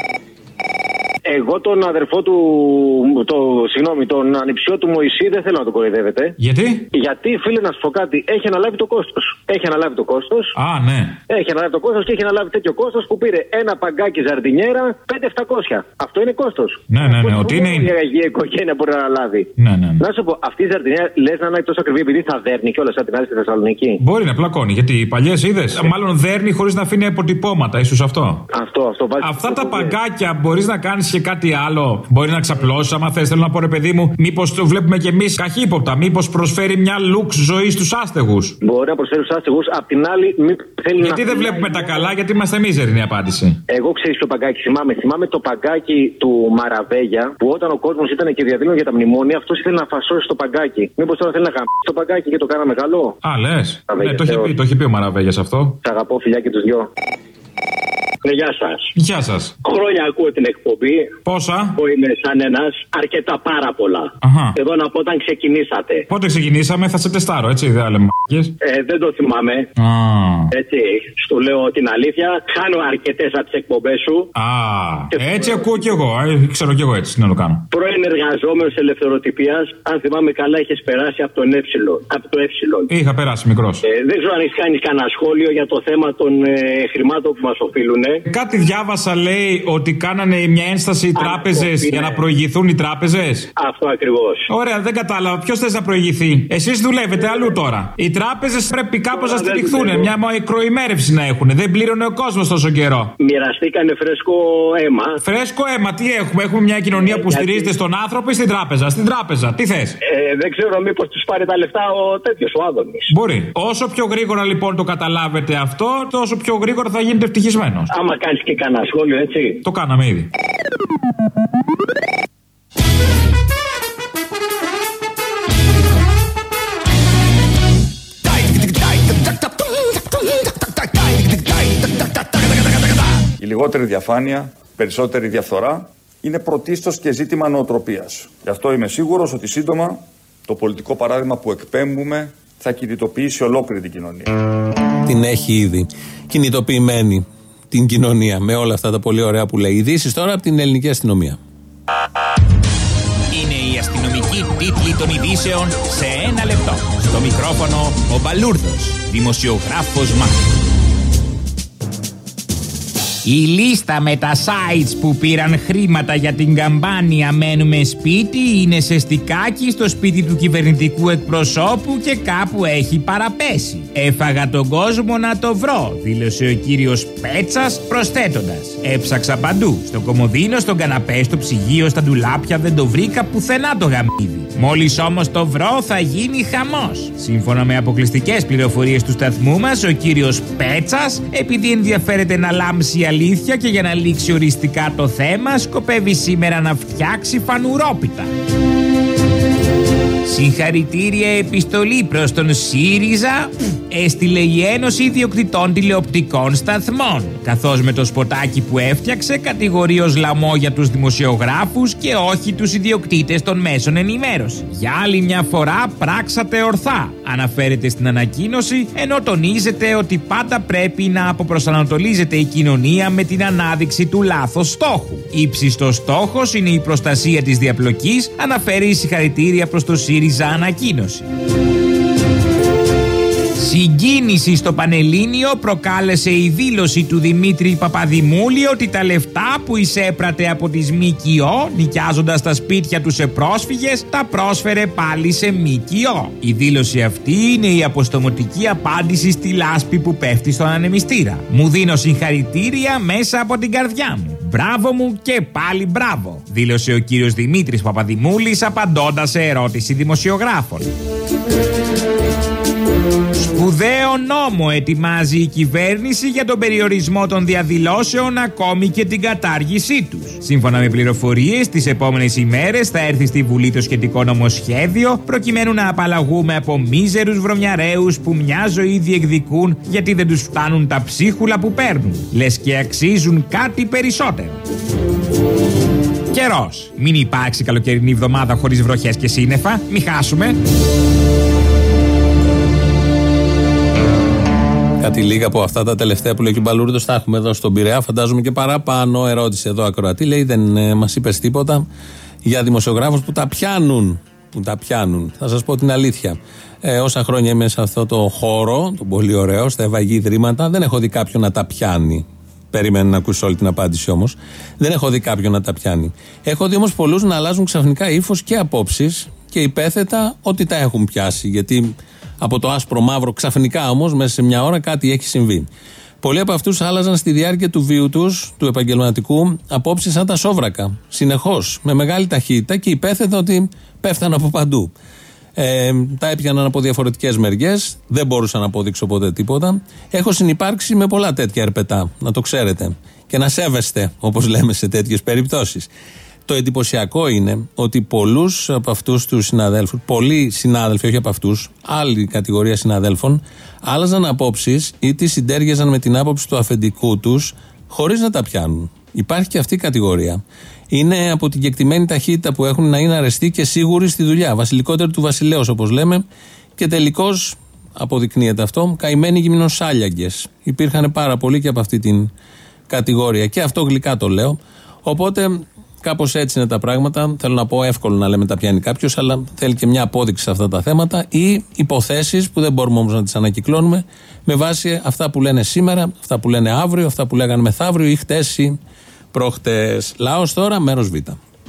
Εγώ τον αδερφό του, το, συγγνώμη, τον ανιψιό του Μωυσή δεν θέλω να τον κοροϊδεύετε. Γιατί? Γιατί, φίλε, να σου πω κάτι, έχει αναλάβει το κόστος. Έχει αναλάβει το κόστος. Α, ναι. Έχει αναλάβει το κόστος και έχει αναλάβει τέτοιο κόστος που πήρε ένα παγκάκι ζαρντινιέρα πέντε χιλιάδες επτακόσια. Αυτό είναι κόστος. Ναι, ναι, ναι. Ότι είναι. Η αγία οικογένεια μπορεί να αναλάβει. Ναι, ναι, ναι. Να σου πω, αυτή η ζαρντινιέρα λες να είναι τόσο ακριβή επειδή θα δέρνει κιόλας σαν την άλλη στη Θεσσαλονίκη? Μπορεί να πλακώνει, γιατί οι παλιές είδες. Μάλλον δέρνει χωρίς να αφήνει αποτυπώματα, ίσως αυτό. Αυτό, αυτό βάζει. Αυτά τα παγκάκια μπορείς να κάνεις και κάτι άλλο. Μπορεί να ξαπλώσει, άμα θες. Θέλω να πω, ρε παιδί μου, μήπως το βλέπουμε κι εμείς καχύποπτα. Μήπως προσφέρει μια λουξ ζωή στους άστεγους. Μπορεί να προσφέρει στους άστεγους. Απ' την άλλη, μη θέλει γιατί να... δεν βλέπουμε τα καλά, γιατί είμαστε μίζεροι, είναι η απάντηση. Εγώ ξέρεις το παγκάκι, θυμάμαι. Θυμάμαι το παγκάκι του Μαραβέγια που όταν ο κόσμος ήταν και διαδήλωνε για τα μνημόνια, αυτός ήθελε να φασώσει το παγκάκι. Μήπως τώρα θέλει να γαμίσει το παγκάκι και το κάναμε καλό? Α, λες. Ναι, το έχει πει, το έχει πει ο Μαραβέγιας αυτό. Σ' αγαπώ, φιλιά και τους δυο. Ναι, γεια σας. Γεια σας. Χρόνια ακούω την εκπομπή. Πόσα? Εγώ είμαι σαν ένας, αρκετά, πάρα πολλά. Αχα. Εδώ να πω όταν ξεκινήσατε. Πότε ξεκινήσαμε, θα σε τεστάρω, έτσι, δεν λέμε. Ε, δεν το θυμάμαι. Α. Έτσι, σου λέω την αλήθεια. Χάνω αρκετές από τις εκπομπές σου. Α, και... έτσι ακούω κι εγώ. Ε, ξέρω κι εγώ έτσι, να το κάνω. Πρώην εργαζόμενο ελευθεροτυπία, αν θυμάμαι καλά, είχε περάσει από τον Εύσιλον. Από το Εύσιλον. Είχα περάσει μικρό. Ε, δεν ξέρω αν έχει κάνει κανένα σχόλιο για το θέμα των ε, χρημάτων που μα οφείλουν. Κάτι διάβασα, λέει, ότι κάνανε μια ένσταση οι τράπεζες για να προηγηθούν οι τράπεζες. Αυτό ακριβώς. Ωραία, δεν κατάλαβα. Ποιος θες να προηγηθεί? Εσείς δουλεύετε αλλού τώρα. Οι τράπεζες πρέπει κάπως να στηριχθούν. Μια μικροημέρευση να έχουν. Δεν πλήρωνε ο κόσμος τόσο καιρό. Μοιραστήκανε φρέσκο αίμα. Φρέσκο αίμα, τι έχουμε? Έχουμε μια κοινωνία που στηρίζεται στον άνθρωπο ή στην τράπεζα? Στην τράπεζα, τι θες? Ε, δεν ξέρω μήπως τους πάρει τα λεφτά ο τέτοιος, ο Άδωνης. Μπορεί. Όσο πιο γρήγορα λοιπόν το καταλάβετε αυτό, τόσο πιο γρήγορα θα γίνετε ευτυχισμένος. Άμα κάνεις και κανένα σχόλιο, έτσι. Το κάναμε ήδη. Η λιγότερη διαφάνεια, περισσότερη διαφθορά είναι πρωτίστως και ζήτημα νοοτροπίας. Γι' αυτό είμαι σίγουρος ότι σύντομα το πολιτικό παράδειγμα που εκπέμπουμε θα κινητοποιήσει ολόκληρη την κοινωνία. Την έχει ήδη κινητοποιημένη την κοινωνία με όλα αυτά τα πολύ ωραία που λέει. Ειδήσεις τώρα από την ελληνική αστυνομία. Είναι η αστυνομική τίτλη των ειδήσεων σε ένα λεπτό. Στο μικρόφωνο ο Μπαλούρδος, δημοσιογράφος Μάρκος. Η λίστα με τα sites που πήραν χρήματα για την καμπάνια «Μένουμε σπίτι» είναι σε στικάκι στο σπίτι του κυβερνητικού εκπροσώπου και κάπου έχει παραπέσει. «Έφαγα τον κόσμο να το βρω», δήλωσε ο κύριος Πέτσας προσθέτοντας: «Έψαξα παντού, στο κομοδίνο, στον καναπέ, στο ψυγείο, στα ντουλάπια, δεν το βρήκα πουθενά το γαμίδι. Μόλις όμως το βρω θα γίνει χαμός». Σύμφωνα με αποκλειστικές πληροφορίες του σταθμού μας, ο κύριος Πέτσας, επειδή ενδιαφέρεται να λάμψει η αλήθεια και για να λήξει οριστικά το θέμα, σκοπεύει σήμερα να φτιάξει φανουρόπιτα. Συγχαρητήρια επιστολή προς τον ΣΥΡΙΖΑ έστειλε η Ένωση Ιδιοκτητών Τηλεοπτικών Σταθμών, καθώς με το σποτάκι που έφτιαξε κατηγορεί ως λαμό για τους δημοσιογράφους και όχι τους ιδιοκτήτες των μέσων ενημέρωση. Για άλλη μια φορά πράξατε ορθά, αναφέρεται στην ανακοίνωση, ενώ τονίζεται ότι πάντα πρέπει να αποπροσανατολίζεται η κοινωνία με την ανάδειξη του λάθος στόχου. Ήψιστος στόχος είναι η προστασία της διαπλοκής, αναφέρει η συγχαρητήρια προς το ΣΥΡΙΖΑ ανακοίνωση. Συγκίνηση στο Πανελλήνιο προκάλεσε η δήλωση του Δημήτρη Παπαδημούλη ότι τα λεφτά που εισέπρατε από τις ΜΚΟ, νοικιάζοντας τα σπίτια του σε πρόσφυγες, τα πρόσφερε πάλι σε ΜΚΟ. Η δήλωση αυτή είναι η αποστομωτική απάντηση στη λάσπη που πέφτει στον ανεμιστήρα. Μου δίνω συγχαρητήρια μέσα από την καρδιά μου. Μπράβο μου και πάλι μπράβο, δήλωσε ο κύριος Δημήτρης Παπαδημούλης απαντώντας σε ερώτηση δημοσιογράφων. Σπουδαίο νόμο ετοιμάζει η κυβέρνηση για τον περιορισμό των διαδηλώσεων, ακόμη και την κατάργησή τους. Σύμφωνα με πληροφορίες, τις επόμενες ημέρες θα έρθει στη Βουλή το σχετικό νομοσχέδιο, προκειμένου να απαλλαγούμε από μίζερους βρωμιαρέους που μια ζωή διεκδικούν γιατί δεν τους φτάνουν τα ψίχουλα που παίρνουν. Λες και αξίζουν κάτι περισσότερο. Καιρός. Μην υπάρξει καλοκαιρινή εβδομάδα χωρίς βροχές και σύννεφα. Μην χάσουμε. Κάτι λίγα από αυτά τα τελευταία που λέει και ο Μπαλούρδος θα έχουμε εδώ στον Πειραιά. Φαντάζομαι και παραπάνω. Ερώτησε εδώ ακροατή. Λέει δεν ε, μας είπες τίποτα για δημοσιογράφους που τα πιάνουν. Που τα πιάνουν. Θα σας πω την αλήθεια. Ε, όσα χρόνια είμαι σε αυτό το χώρο, το πολύ ωραίο, στα ευαγή ιδρύματα, δεν έχω δει κάποιον να τα πιάνει. Περιμένω να ακούσει όλη την απάντηση όμως. Δεν έχω δει κάποιον να τα πιάνει. Έχω δει όμως πολλούς να αλλάζουν ξαφνικά ύφος και απόψεις και υπέθετα ότι τα έχουν πιάσει. Γιατί από το άσπρο μαύρο ξαφνικά όμως μέσα σε μια ώρα κάτι έχει συμβεί. Πολλοί από αυτούς άλλαζαν στη διάρκεια του βίου τους, του επαγγελματικού, απόψεις σαν τα σόβρακα. Συνεχώς, με μεγάλη ταχύτητα και υπέθετα ότι πέφταν από παντού. Ε, τα έπιαναν από διαφορετικές μεριές, δεν μπορούσα να αποδείξω ποτέ τίποτα. Έχω συνυπάρξει με πολλά τέτοια ερπετά, να το ξέρετε. Και να σέβεστε, όπως λέμε σε τέτοιες περιπτώσεις. Το εντυπωσιακό είναι ότι πολλούς από αυτούς τους συναδέλφους, πολλοί συνάδελφοι, όχι από αυτούς, άλλη κατηγορία συναδέλφων, άλλαζαν απόψεις ή τις συντέργεζαν με την άποψη του αφεντικού τους, χωρίς να τα πιάνουν. Υπάρχει και αυτή η κατηγορία. Είναι από την κεκτημένη ταχύτητα που έχουν να είναι αρεστοί και σίγουροι στη δουλειά. Βασιλικότεροι του βασιλέως, όπως λέμε, και τελικώς αποδεικνύεται αυτό, καημένοι γυμνοσάλιαγκες. Υπήρχαν πάρα πολλοί και από αυτή την κατηγορία. Και αυτό γλυκά το λέω. Οπότε Κάπως έτσι είναι τα πράγματα. Θέλω να πω, εύκολο να λέμε τα πιάνει κάποιος, αλλά θέλει και μια απόδειξη σε αυτά τα θέματα ή υποθέσεις που δεν μπορούμε όμως να τις ανακυκλώνουμε με βάση αυτά που λένε σήμερα, αυτά που λένε αύριο, αυτά που λέγανε μεθαύριο ή χτες ή προχτες. Λαός τώρα, μέρος Β.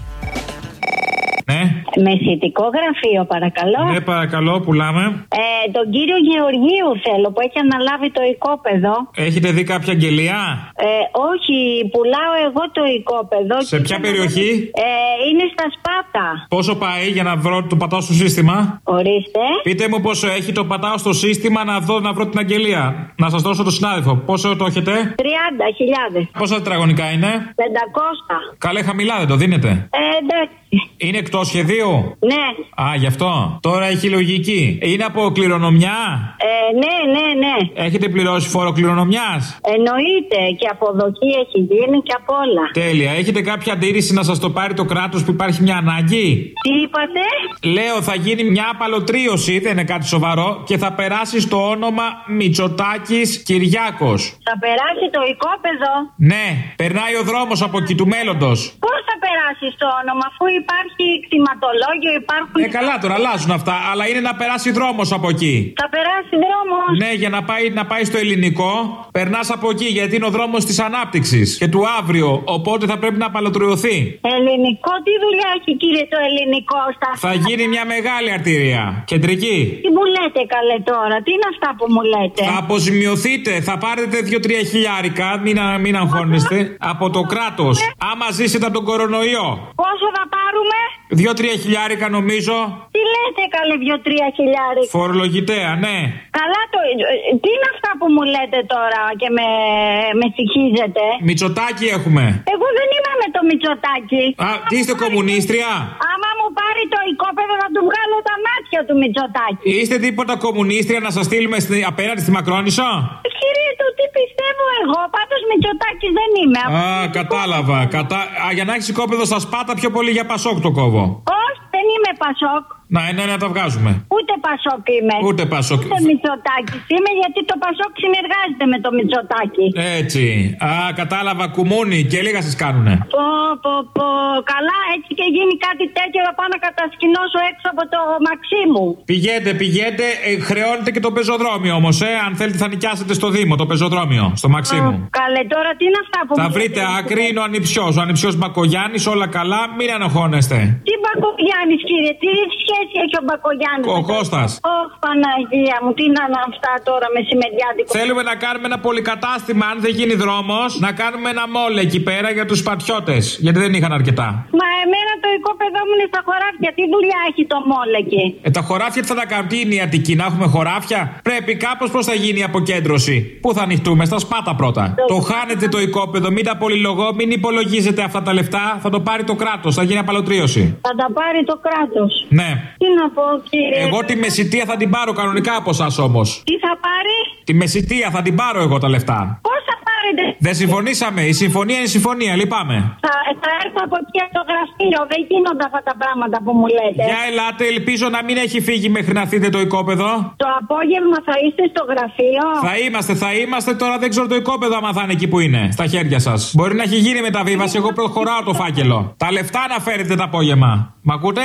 Ναι. Μεσητικό γραφείο, παρακαλώ. Ναι, παρακαλώ, πουλάμε. Ε, τον κύριο Γεωργίου θέλω, που έχει αναλάβει το οικόπεδο. Έχετε δει κάποια αγγελία? Ε, όχι, πουλάω εγώ το οικόπεδο. Σε ποια περιοχή? Ε, είναι στα Σπάτα. Πόσο πάει για να βρω το πατάω στο σύστημα? Ορίστε. Πείτε μου πόσο έχει, το πατάω στο σύστημα να δω, να βρω την αγγελία. Να σας δώσω το συνάδελφο. Πόσο το έχετε? τριάντα χιλιάδες. Πόσα τετραγωνικά είναι? πεντακόσια. Καλέ, χαμηλά δεν το δίνετε? Ε, εντάξει. Είναι εκτός σχεδίου? Ναι. Α, γι' αυτό. Τώρα έχει λογική. Είναι από κληρονομιά? Ε, ναι, ναι, ναι. Έχετε πληρώσει φόρο κληρονομιάς? Εννοείται. Και αποδοχή έχει γίνει και απ' όλα. Τέλεια. Έχετε κάποια αντίρρηση να σας το πάρει το κράτος που υπάρχει μια ανάγκη? Τι είπατε? Λέω, θα γίνει μια απαλωτρίωση, δεν είναι κάτι σοβαρό, και θα περάσει στο όνομα Μητσοτάκης Κυριάκος. Θα περάσει το οικόπεδο? Ναι, περνάει ο δρόμος από εκεί του μέλλοντος. Πώς θα περάσει στο όνομα, αφού υπάρχει κτηματολόγιο, υπάρχουν. Ε, καλά, τώρα αλλάζουν αυτά, αλλά είναι να περάσει δρόμος από εκεί. Θα περάσει δρόμος. Ναι, για να πάει, να πάει στο ελληνικό, περνάς από εκεί, γιατί είναι ο δρόμος της ανάπτυξης και του αύριο. Οπότε θα πρέπει να απαλωτριωθεί. Ελληνικό, τι δουλειά έχει, κύριε, το ελληνικό στα. Θα γίνει μια μεγάλη αρτηρία. Κεντρική. Τι μου λέτε, καλέ, τώρα, τι είναι αυτά που μου λέτε? Θα αποζημιωθείτε, θα πάρετε δύο τρία χιλιάρικα, μην, μην αγχώνεστε, από το κράτος. Άμα ζήσετε από τον κορονοϊό. Πόσο θα πάρουμε? δύο τρία χιλιάρικα νομίζω. Τι λέτε, καλέ, δύο τρία χιλιάρικα? Φορολογητέα, ναι. Καλά, το. Τι είναι αυτά που μου λέτε τώρα και με, με συγχύζετε? Μητσοτάκη έχουμε. Εγώ δεν είμαι με το Μητσοτάκη. Α, τι είστε, κομμουνίστρια? Άμα μου πάρει το οικόπεδο θα του βγάλω τα μάτια του Μητσοτάκη. Είστε τίποτα κομμουνίστρια να σας στείλουμε στη, απέναντι στη Μακρόνισσο? Κύριε του, τι πιστεύω εγώ, πάντως Μητσοτάκης δεν είμαι. Α, κατάλαβα. Κατα... Α, για να έχεις οικόπεδο στα Σπάτα, πιο πολύ για Πασόκ το κόβω. Όχι, δεν είμαι Πασόκ. Να, ναι, να τα βγάζουμε. Ούτε Πασόκ είμαι. Ούτε Πασόκ. Ούτε Μητσοτάκης είμαι, γιατί το Πασόκ συνεργάζεται με το Μητσοτάκη. Έτσι. Α, κατάλαβα, κουμούνι και λίγα σας κάνουνε. Πω, πω, πω. Καλά, έτσι και γίνει κάτι τέτοιο θα πάω να κατασκηνώσω έξω από το Μαξίμου. Πηγαίνετε, πηγαίνετε. Ε, χρεώνετε και το πεζοδρόμιο όμως, ε. Αν θέλετε θα νοικιάσετε στο Δήμο το πεζοδρόμιο, στο Μαξίμου. Oh, καλέ, τώρα τι είναι αυτά που. Θα βρείτε άκρη, είναι ο ανιψιός. Ο ανιψιός Μπακογιάννης, όλα καλά, μην ανοχώνεστε. Τι Μπακογιάννης, κύριε, τι σχέση έχει ο Μπακογιάννης? Ο Κώστας. Ωχ, Παναγία μου, τι είναι αυτά τώρα μεσημεριάτικο. Θέλουμε να κάνουμε ένα πολυκατάστημα, αν δεν γίνει δρόμος, να κάνουμε ένα μόλ εκεί πέρα για τους σπατιώτες. Γιατί δεν είχαν αρκετά. Μα εμένα το οικόπεδό μου είναι στα χωράφια. Τι δουλειά έχει το μόλ εκεί? Ε, τα χωράφια τι θα τα κάνουν, τι είναι η Αττική, να έχουμε χωράφια? Πρέπει κάπως πώς θα γίνει η αποκέντρωση. Πού θα ανοιχτούμε, στα Σπάτα πρώτα. Το, το χάνετε το οικόπεδο, μην τα πολυλογώ, μην υπολογίζετε αυτά τα λεφτά. Θα το πάρει το κράτος, θα γίνει απαλωτρίωση. Θα τα πάρει το κράτος. Ναι. Τι να πω, κύριε? Εγώ τη μεσητεία θα την πάρω κανονικά από εσάς όμως. Τι θα πάρει? Τη μεσητεία θα την πάρω εγώ τα λεφτά. Πώς θα πάρετε? Δεν συμφωνήσαμε. Η συμφωνία είναι συμφωνία. Λυπάμαι. Θα, θα έρθω από εκεί στο γραφείο. Δεν γίνονται αυτά τα πράγματα που μου λέτε. Για ελάτε, ελπίζω να μην έχει φύγει μέχρι να θείτε το οικόπεδο. Το απόγευμα θα είστε στο γραφείο? Θα είμαστε, θα είμαστε. Τώρα δεν ξέρω το οικόπεδο άμα θα είναι εκεί που είναι. Στα χέρια σας. Μπορεί να έχει γίνει μεταβίβαση. Εγώ προχωράω το φάκελο. Τα λεφτά να φέρετε το απόγευμα. Μ' ακούτε?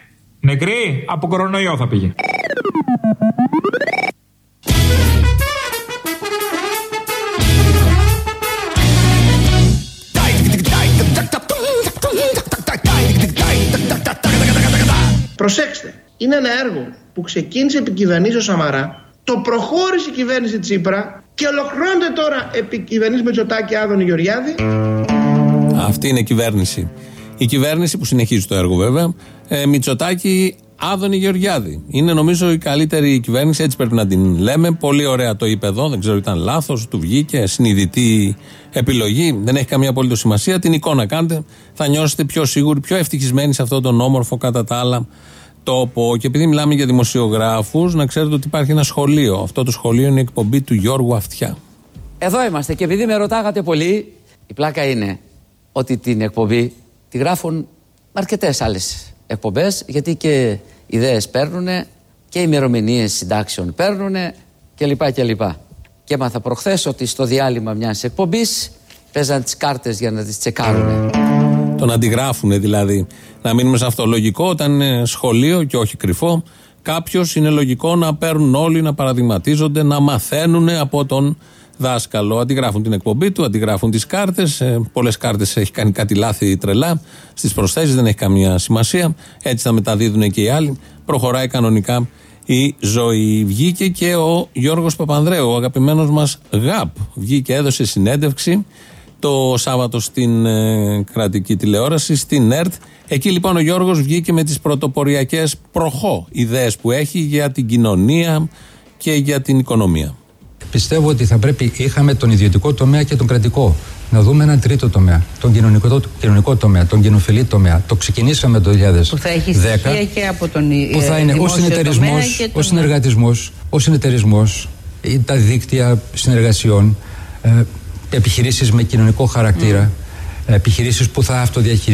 Νεκρή, από κορονοϊό θα πήγε. Προσέξτε, είναι ένα έργο που ξεκίνησε επί κυβερνήσεως Σαμαρά, το προχώρησε η κυβέρνηση Τσίπρα και ολοκληρώνεται τώρα επί κυβερνήσεως Μητσοτάκη, Άδωνη, Γεωργιάδη. Αυτή είναι η κυβέρνηση. Η κυβέρνηση που συνεχίζει το έργο βέβαια, ε, Μητσοτάκη, Άδωνη, Γεωργιάδη. Είναι νομίζω η καλύτερη κυβέρνηση, έτσι πρέπει να την λέμε. Πολύ ωραία το είπε εδώ, δεν ξέρω, ήταν λάθος, του βγήκε, συνειδητή επιλογή. Δεν έχει καμία απολύτως σημασία. Την εικόνα κάντε, θα νιώσετε πιο σίγουροι, πιο ευτυχισμένοι σε αυτόν τον όμορφο κατά τα άλλα τόπο. Και επειδή μιλάμε για δημοσιογράφους, να ξέρετε ότι υπάρχει ένα σχολείο. Αυτό το σχολείο είναι η εκπομπή του Γιώργου Αυτιά. Εδώ είμαστε και επειδή με ρωτάγατε πολύ, η πλάκα είναι ότι την εκπομπή τη γράφουν αρκετές άλλες εκπομπές, γιατί και ιδέες παίρνουν και ημερομηνίες συντάξεων παίρνουν κλπ. κλπ. Και έμαθα προχθές ότι στο διάλειμμα μιας εκπομπής παίζαν τις κάρτες για να τις τσεκάρουν. Τον αντιγράφουν δηλαδή. Να μείνουμε σε αυτό. Λογικό όταν είναι σχολείο και όχι κρυφό, κάποιος είναι λογικό να παίρνουν όλοι, να παραδειγματίζονται, να μαθαίνουν από τον δάσκαλο. Αντιγράφουν την εκπομπή του, αντιγράφουν τις κάρτες. Ε, πολλές κάρτες έχει κάνει κάτι λάθη τρελά. Στις προσθέσεις δεν έχει καμία σημασία. Έτσι θα μεταδίδουν και οι άλλοι. Προχωράει κανονικά η ζωή. Βγήκε και ο Γιώργος Παπανδρέου, ο αγαπημένος μας ΓΑΠ. Βγήκε, έδωσε συνέντευξη το Σάββατο στην ε, κρατική τηλεόραση, στην ΕΡΤ. Εκεί λοιπόν ο Γιώργος βγήκε με τις πρωτοποριακές προχώ ιδέες που έχει για την κοινωνία και για την οικονομία. Πιστεύω ότι θα πρέπει, είχαμε τον ιδιωτικό τομέα και τον κρατικό. Να δούμε έναν τρίτο τομέα, τον κοινωνικό, το, κοινωνικό τομέα, τον κοινοφιλή τομέα. Το ξεκινήσαμε το δύο χιλιάδες δέκα. Που θα έχει στοιχεία και από τον που θα είναι ο συνεταιρισμός, τον... ο συνεργατισμός, ο συνεταιρισμός, τα δίκτυα συνεργασιών, ε, επιχειρήσεις με κοινωνικό χαρακτήρα, mm. επιχειρήσεις που θα,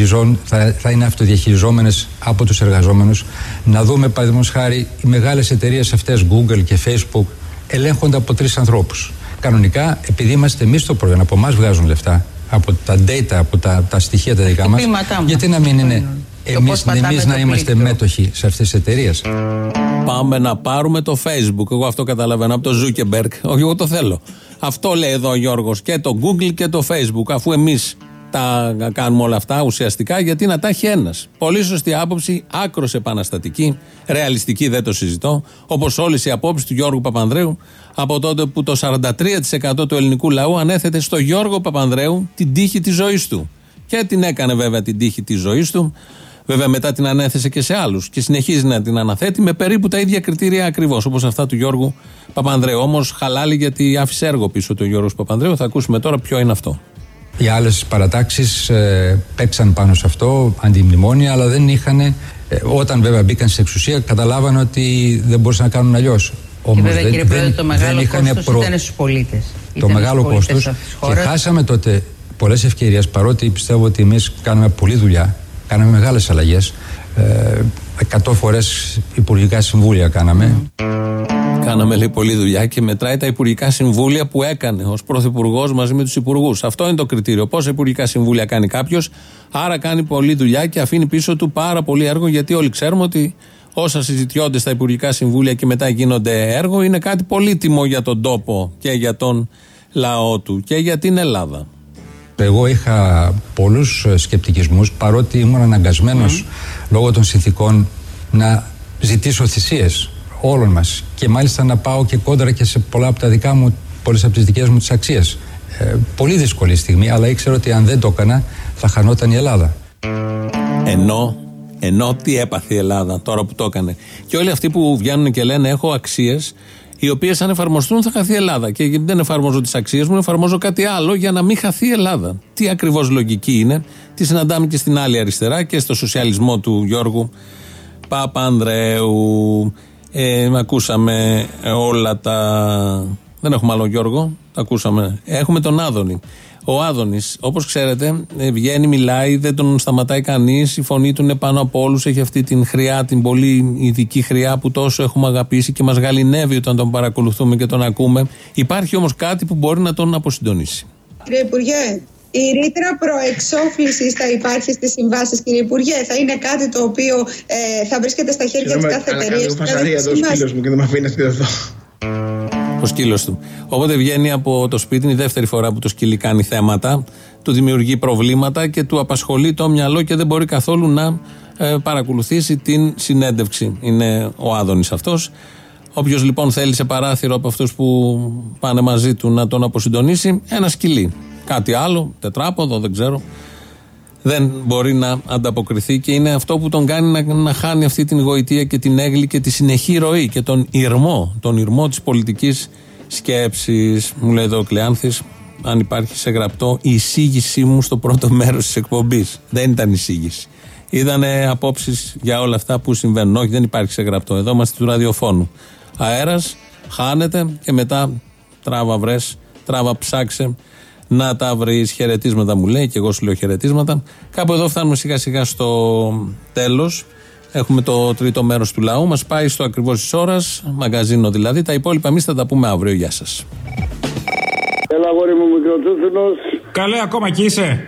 θα, θα είναι αυτοδιαχειριζόμενες από τους εργαζόμενους. Να δούμε, παραδείγματος χάρη, οι μεγάλες εταιρείες αυτές, Google και Facebook, ελέγχονται από τρεις ανθρώπους. Κανονικά, επειδή είμαστε εμείς το προϊόν, από εμάς βγάζουν λεφτά, από τα data, από τα, τα στοιχεία τα δικά μας, γιατί να μην είναι εμείς, εμείς να είμαστε μέτοχοι σε αυτές τις εταιρείες. Πάμε να πάρουμε το Facebook. Εγώ αυτό καταλαβαίνω από το Zuckerberg. Όχι, εγώ το θέλω. Αυτό λέει εδώ ο Γιώργος. Και το Google και το Facebook. Αφού εμείς τα κάνουμε όλα αυτά ουσιαστικά, γιατί να τα έχει ένας. Πολύ σωστή άποψη, άκρος επαναστατική, ρεαλιστική, δεν το συζητώ. Όπως όλες οι απόψεις του Γιώργου Παπανδρέου, από τότε που το σαράντα τρία τοις εκατό του ελληνικού λαού ανέθετε στο Γιώργο Παπανδρέου την τύχη της ζωής του. Και την έκανε βέβαια την τύχη της ζωής του. Βέβαια μετά την ανέθεσε και σε άλλους και συνεχίζει να την αναθέτει με περίπου τα ίδια κριτήρια ακριβώς όπως αυτά του Γιώργου Παπανδρέου. Όμως χαλάλι, γιατί άφησε έργο πίσω του Γιώργου Παπανδρέου. Θα ακούσουμε τώρα ποιο είναι αυτό. Οι άλλες παρατάξεις ε, παίξαν πάνω σε αυτό, αντιμνημόνια, αλλά δεν είχαν, ε, όταν βέβαια μπήκαν στην εξουσία, καταλάβαν ότι δεν μπορούσαν να κάνουν αλλιώς. Και βέβαια, δεν, κύριε Πρόεδρε, το μεγάλο κόστος προ... ήταν στους πολίτες. Το ήταν μεγάλο κόστος. Και χάσαμε τότε πολλές ευκαιρίες, παρότι πιστεύω ότι εμείς κάναμε πολλή δουλειά, κάναμε μεγάλες αλλαγές. Ε, εκατό φορές υπουργικά συμβούλια κάναμε. Mm. Κάναμε, λέει, πολλή δουλειά και μετράει τα υπουργικά συμβούλια που έκανε ως πρωθυπουργός μαζί με τους υπουργούς. Αυτό είναι το κριτήριο. Πόσα υπουργικά συμβούλια κάνει κάποιος, άρα κάνει πολλή δουλειά και αφήνει πίσω του πάρα πολύ έργο, γιατί όλοι ξέρουμε ότι όσα συζητιόνται στα υπουργικά συμβούλια και μετά γίνονται έργο είναι κάτι πολύτιμο για τον τόπο και για τον λαό του και για την Ελλάδα. Εγώ είχα πολλούς σκεπτικισμούς, παρότι ήμουν αναγκασμένος mm. λόγω των συνθηκών να ζητήσω θυσίες όλων μας και μάλιστα να πάω και κόντρα και σε πολλά από τα δικά μου, πολλές από τις δικές μου τις αξίες. Ε, πολύ δύσκολη στιγμή, αλλά ήξερα ότι αν δεν το έκανα θα χανόταν η Ελλάδα. Ενώ, ενώ τι έπαθε η Ελλάδα τώρα που το έκανε. Και όλοι αυτοί που βγαίνουν και λένε έχω αξίες οι οποίες αν εφαρμοστούν θα χαθεί η Ελλάδα. Και γιατί δεν εφαρμόζω τις αξίες μου, εφαρμόζω κάτι άλλο για να μην χαθεί η Ελλάδα. Τι ακριβώς λογική είναι, τι συναντάμε και στην άλλη αριστερά και στο σοσιαλισμό του Γιώργου Παπανδρέου. Ε, ακούσαμε όλα τα... Δεν έχουμε άλλο Γιώργο, τα ακούσαμε. Έχουμε τον Άδωνη. Ο Άδωνης, όπως ξέρετε, βγαίνει, μιλάει, δεν τον σταματάει κανείς. Η φωνή του είναι πάνω από όλους. Έχει αυτή την χρειά, την πολύ ειδική χρειά που τόσο έχουμε αγαπήσει και μας γαληνεύει όταν τον παρακολουθούμε και τον ακούμε. Υπάρχει όμως κάτι που μπορεί να τον αποσυντονίσει. Κύριε Υπουργέ, η ρήτρα προεξόφλησης θα υπάρχει στις συμβάσεις, κύριε Υπουργέ. Θα είναι κάτι το οποίο ε, θα βρίσκεται στα χέρια της κάθε εταιρείας. Κάνω φασαρία εδώ ο σκύλος μου και δεν με αφήνει να εδώ. Ο σκύλος του. Οπότε βγαίνει από το σπίτι, είναι η δεύτερη φορά που το σκύλι κάνει θέματα, του δημιουργεί προβλήματα και του απασχολεί το μυαλό και δεν μπορεί καθόλου να ε, παρακολουθήσει την συνέντευξη. Είναι ο Άδωνης αυτός. Όποιος λοιπόν θέλει σε παράθυρο από αυτούς που πάνε μαζί του να τον αποσυντονίσει, ένα σκυλί. Κάτι άλλο, τετράποδο, δεν ξέρω. Δεν μπορεί να ανταποκριθεί και είναι αυτό που τον κάνει να, να χάνει αυτή την γοητεία και την έγκλη και τη συνεχή ροή και τον ηρμό, τον ηρμό της πολιτικής σκέψης. Μου λέει εδώ ο Κλεάνθης, αν υπάρχει σε γραπτό η εισήγησή μου στο πρώτο μέρος της εκπομπής. Δεν ήταν εισήγηση. Ήτανε απόψεις για όλα αυτά που συμβαίνουν. Όχι, δεν υπάρχει σε γραπτό. Εδώ είμαστε του ραδιοφώνου. Αέρας, χάνεται και μετά τράβα βρες, τράβα ψάξε να τα βρεις. Χαιρετίσματα μου λέει και εγώ σου λέω χαιρετίσματα. Κάπου εδώ φτάνουμε σιγά σιγά στο τέλος. Έχουμε το τρίτο μέρος του λαού. Μας πάει στο ακριβώς της ώρας, μαγκαζίνο δηλαδή. Τα υπόλοιπα εμείς θα τα πούμε αύριο. Γεια σας. Έλα, αγόρι μου, μικροτσούτσουνος. Καλέ, ακόμα κι είσαι. Στη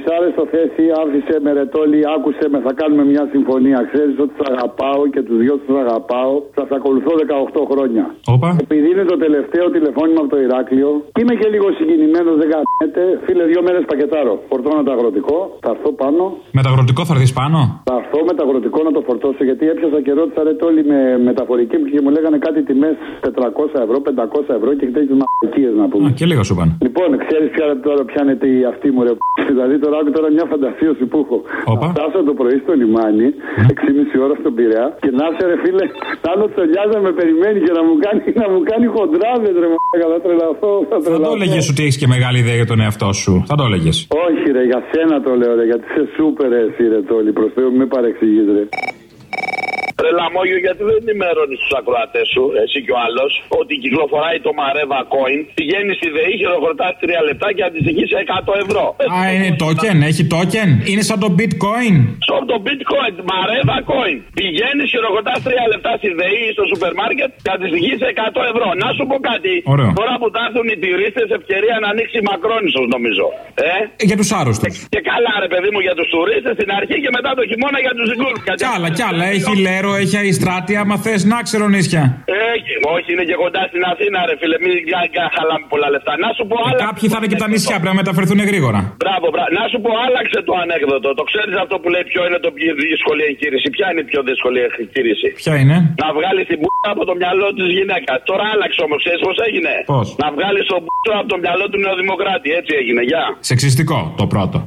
δυσάρεστο θέση, άφησε με ρετόλι, άκουσε με, θα κάνουμε μια συμφωνία. Ξέρεις ότι τους αγαπάω και τους δυο τους αγαπάω. Σας ακολουθώ δεκαοκτώ χρόνια. Όπα. Επειδή είναι το τελευταίο τηλεφώνημα από το Ηράκλειο, είμαι και λίγο συγκινημένος, δεν κάνετε. Φίλε, δύο μέρες πακετάρω. Φορτώνω το αγροτικό, θα έρθω πάνω. Με το αγροτικό θα έρθεις πάνω. Θα έρθω με το αγροτικό να το φορτώσω, γιατί έπιασα και ρώτησα ρετόλι με μεταφορική και μου λέγανε κάτι τιμές τετρακόσια ευρώ, πεντακόσια ευρώ και τέτοιες μαλακίες να πούμε. Α, και λίγα σου πάνε. Λοιπόν, ξέρεις πια τώρα πιάνεται η αυτή μου ρε. Δηλαδή τώρα άκου τώρα μια φαντασίωση που έχω. Όπα. Θα φτάσω το πρωί στο λιμάνι, έξι και μισή ώρα στον Πειραιά και να σε ρε φίλε, Τάνο Τσολιάς να με περιμένει και να μου κάνει, να μου κάνει χοντράδες ρε μαλάκα, θα τρελαθώ. Θα, θα το έλεγες ότι έχεις και μεγάλη ιδέα για τον εαυτό σου. Θα το έλεγες. Όχι ρε, για σένα το λέω ρε, γιατί είσαι σούπερ εσύ ρε τόλι, προς Θεού μην παρεξηγείς ρε. Ρε Λαμόγιο, γιατί δεν ενημερώνει τους ακροατές σου, εσύ και ο άλλος, ότι κυκλοφοράει το Mareva Coin, πηγαίνει στη ΔΕΗ, χειροκροτάς τρία λεπτά και αντιστοιχεί σε εκατό ευρώ. Α, είναι token, έχει token. Είναι σαν το bitcoin. Σαν το bitcoin, Mareva Coin. Πηγαίνει, χειροκροτάς τρία λεπτά στη ΔΕΗ στο σούπερ μάρκετ και αντιστοιχεί σε εκατό ευρώ. Να σου πω κάτι. Ωραίο. Τώρα που θα έρθουν οι τουρίστες, ευκαιρία να ανοίξει η Μακρόνισσος, νομίζω. Ε? Για τους άρρωστους. Και, και καλά, ρε παιδί μου, για τους τουρίστες στην αρχή και μετά το χειμώνα για τους δικούς. Κι άλλα, κι άλλα. Έχει λέρο, έχει αϊστράτεια, άμα θες να ξέρω νησιά. Έχει, όχι, είναι και κοντά στην Αθήνα, ρε φίλε. Μην χαλάμε πολλά λεφτά. Να σου πω άλλα. Κάποιοι θα είναι και τα νησιά, πρέπει να μεταφερθούν γρήγορα. Μπράβο, μπράβο. Να σου πω, άλλαξε το ανέκδοτο. Το ξέρεις αυτό που λέει ποιο είναι το πιο δύσκολη εγχείρηση. Ποια είναι η πιο δύσκολη εγχείρηση? Ποια είναι? Να βγάλει την μπούτσα από το μυαλό τη γυναίκα. Τώρα άλλαξε όμως, ξέρεις πώς έγινε? Πώς? Να βγάλει τον μπούτσα από το μυαλό του Νεοδημοκράτη. Έτσι έγινε, γεια. Σεξιστικό το πρώτο.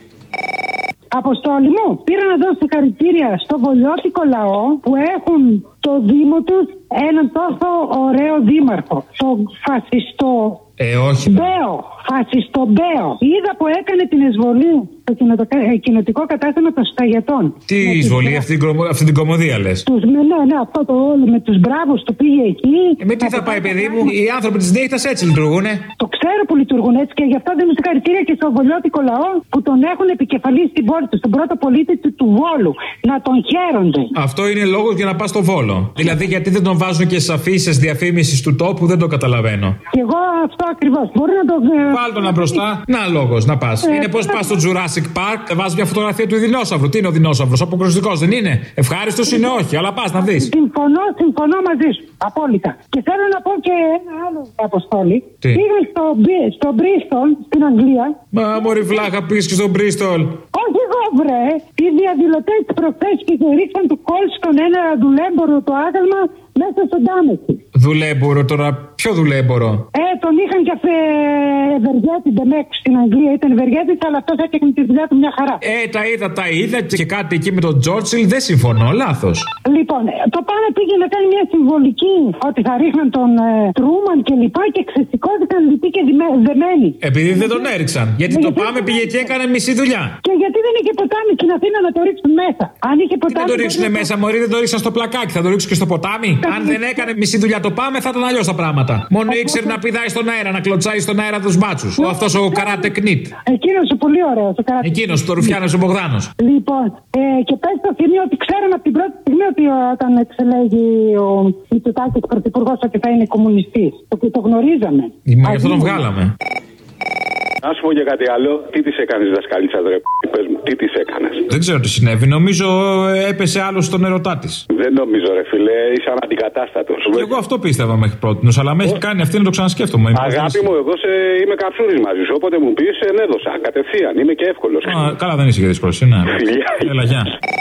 Αποστόλη μου, πήρα να δώσω συγχαρητήρια στο βολιώτικο λαό που έχουν το Δήμο τους έναν τόσο ωραίο δήμαρχο. Το φασιστό Ε, όχι. Μπέο, φασιστό Μπέο. Είδα που έκανε την εισβολή στο κοινοτικό κατάστημα των Σταγετών. Τι εισβολή, αυτή, αυτή την κομμωδία λες? Τους, ναι, ναι, αυτό το όλο με τους μπράβους του πήγε εκεί. Ε, με τι θα πάει, παιδί μου, οι άνθρωποι της νύχτας έτσι λειτουργούνε. Το ξέρω που λειτουργούν έτσι και γι' αυτό δίνω συγχαρητήρια και στο βολιώτικο λαό που τον έχουν επικεφαλή στην πόλη του, στον πρώτο πολίτη του, του Βόλου. Να τον χαίρονται. Αυτό είναι λόγος για να πας στο Βόλο. Δηλαδή, γιατί δεν τον βάζουν και στις αφήσεις διαφήμισης του τόπου, δεν το καταλαβαίνω. Και εγώ αυτό ακριβώς. Μπορεί να το. Βάλ τον να μπροστά. Να λόγος να πας. Ε, είναι πώς πας στο Jurassic Park, βάζεις μια φωτογραφία του δεινόσαυρου. Τι είναι ο δεινόσαυρος, αποκρουστικός δεν είναι? Ευχάριστος είναι, όχι, αλλά πας να δεις. Συμφωνώ, συμφωνώ μαζί σου. Απόλυτα. Και θέλω να πω και ένα άλλο, Αποστόλη. Πήγα στο, στο Μπρίστολ, στην Αγγλία. Μα μωρή βλάχα πήγες και στο Μπρίστολ. Όχι εγώ, βρε. Οι διαδηλωτές προχθές και ρίξαν του κόλ στον ένα δουλέμπορο το άγαλμα μέσα στον Τάμεση. Δουλέμπορο τώρα, ποιο δουλέμπορο? Ε, τον είχαν και αφέ ευεργέτη Ντεμέκ στην Αγγλία. Ήταν ευεργέτη, αλλά αυτό έκανε τη δουλειά του μια χαρά. Ε, τα είδα, τα είδα και κάτι εκεί με τον Τζόρτσιλ, δεν συμφωνώ, λάθος. Λοιπόν, το Πάνε πήγε να κάνει μια συμβολική ότι θα ρίχναν τον ε, Τρούμαν και λοιπά και ξεσηκώθηκαν λυποί και δεμένοι. Επειδή δεν τον έριξαν. Γιατί ε, το γιατί... Πάμε πήγε και έκανε μισή δουλειά. Και γιατί δεν είχε ποτάμι στην Αθήνα να το ρίξουν μέσα? Αν είχε ποτάμι. Τι να το ρίξουν το... μέσα, μωρή, δεν το ρίξαν στο πλακάκι, θα το ρίξουν και στο ποτάμι. Αν δεν έκανε μισή δουλειά το Πάμε, θα ήταν αλλιώς τα πράγματα. Μόνο ήξερε να πηδάει στον αέρα, να κλωτσάει στον αέρα τους μπάτσους. Ο αυτός ο καράτε κνίτ. Εκείνος ο πολύ ωραίος. Εκείνος, το Ρουφιάνος ο Μπογδάνος. Λοιπόν, ε, και πες στο θυμί ότι ξέραμε από την πρώτη στιγμή ότι όταν εξελέγει ο Μητσοτάκης πρωθυπουργός ότι θα είναι κομμουνιστής. Το, το γνωρίζαμε. Μα γι' αυτό τον βγάλαμε. Να σου πω για κάτι άλλο. Τι τη έκανε, δασκαλίτσα, ρε? Πες μου, τι τη έκανε? Δεν ξέρω τι συνέβη. Νομίζω έπεσε άλλο στον ερωτά τη. Δεν νομίζω, ρε φίλε, είσαι αναντικατάστατο. Και εγώ αυτό πίστευα μέχρι πρώτη. Αλλά με έχει κάνει αυτή να το ξανασκέφτομαι. Αγάπη μου, εγώ σε... είμαι καψούρη μαζί σου. Όποτε μου πει, ενέδωσα. Κατευθείαν. Είμαι και εύκολο. Καλά, δεν είσαι και δύσκολο. Ναι. Έλα, γεια.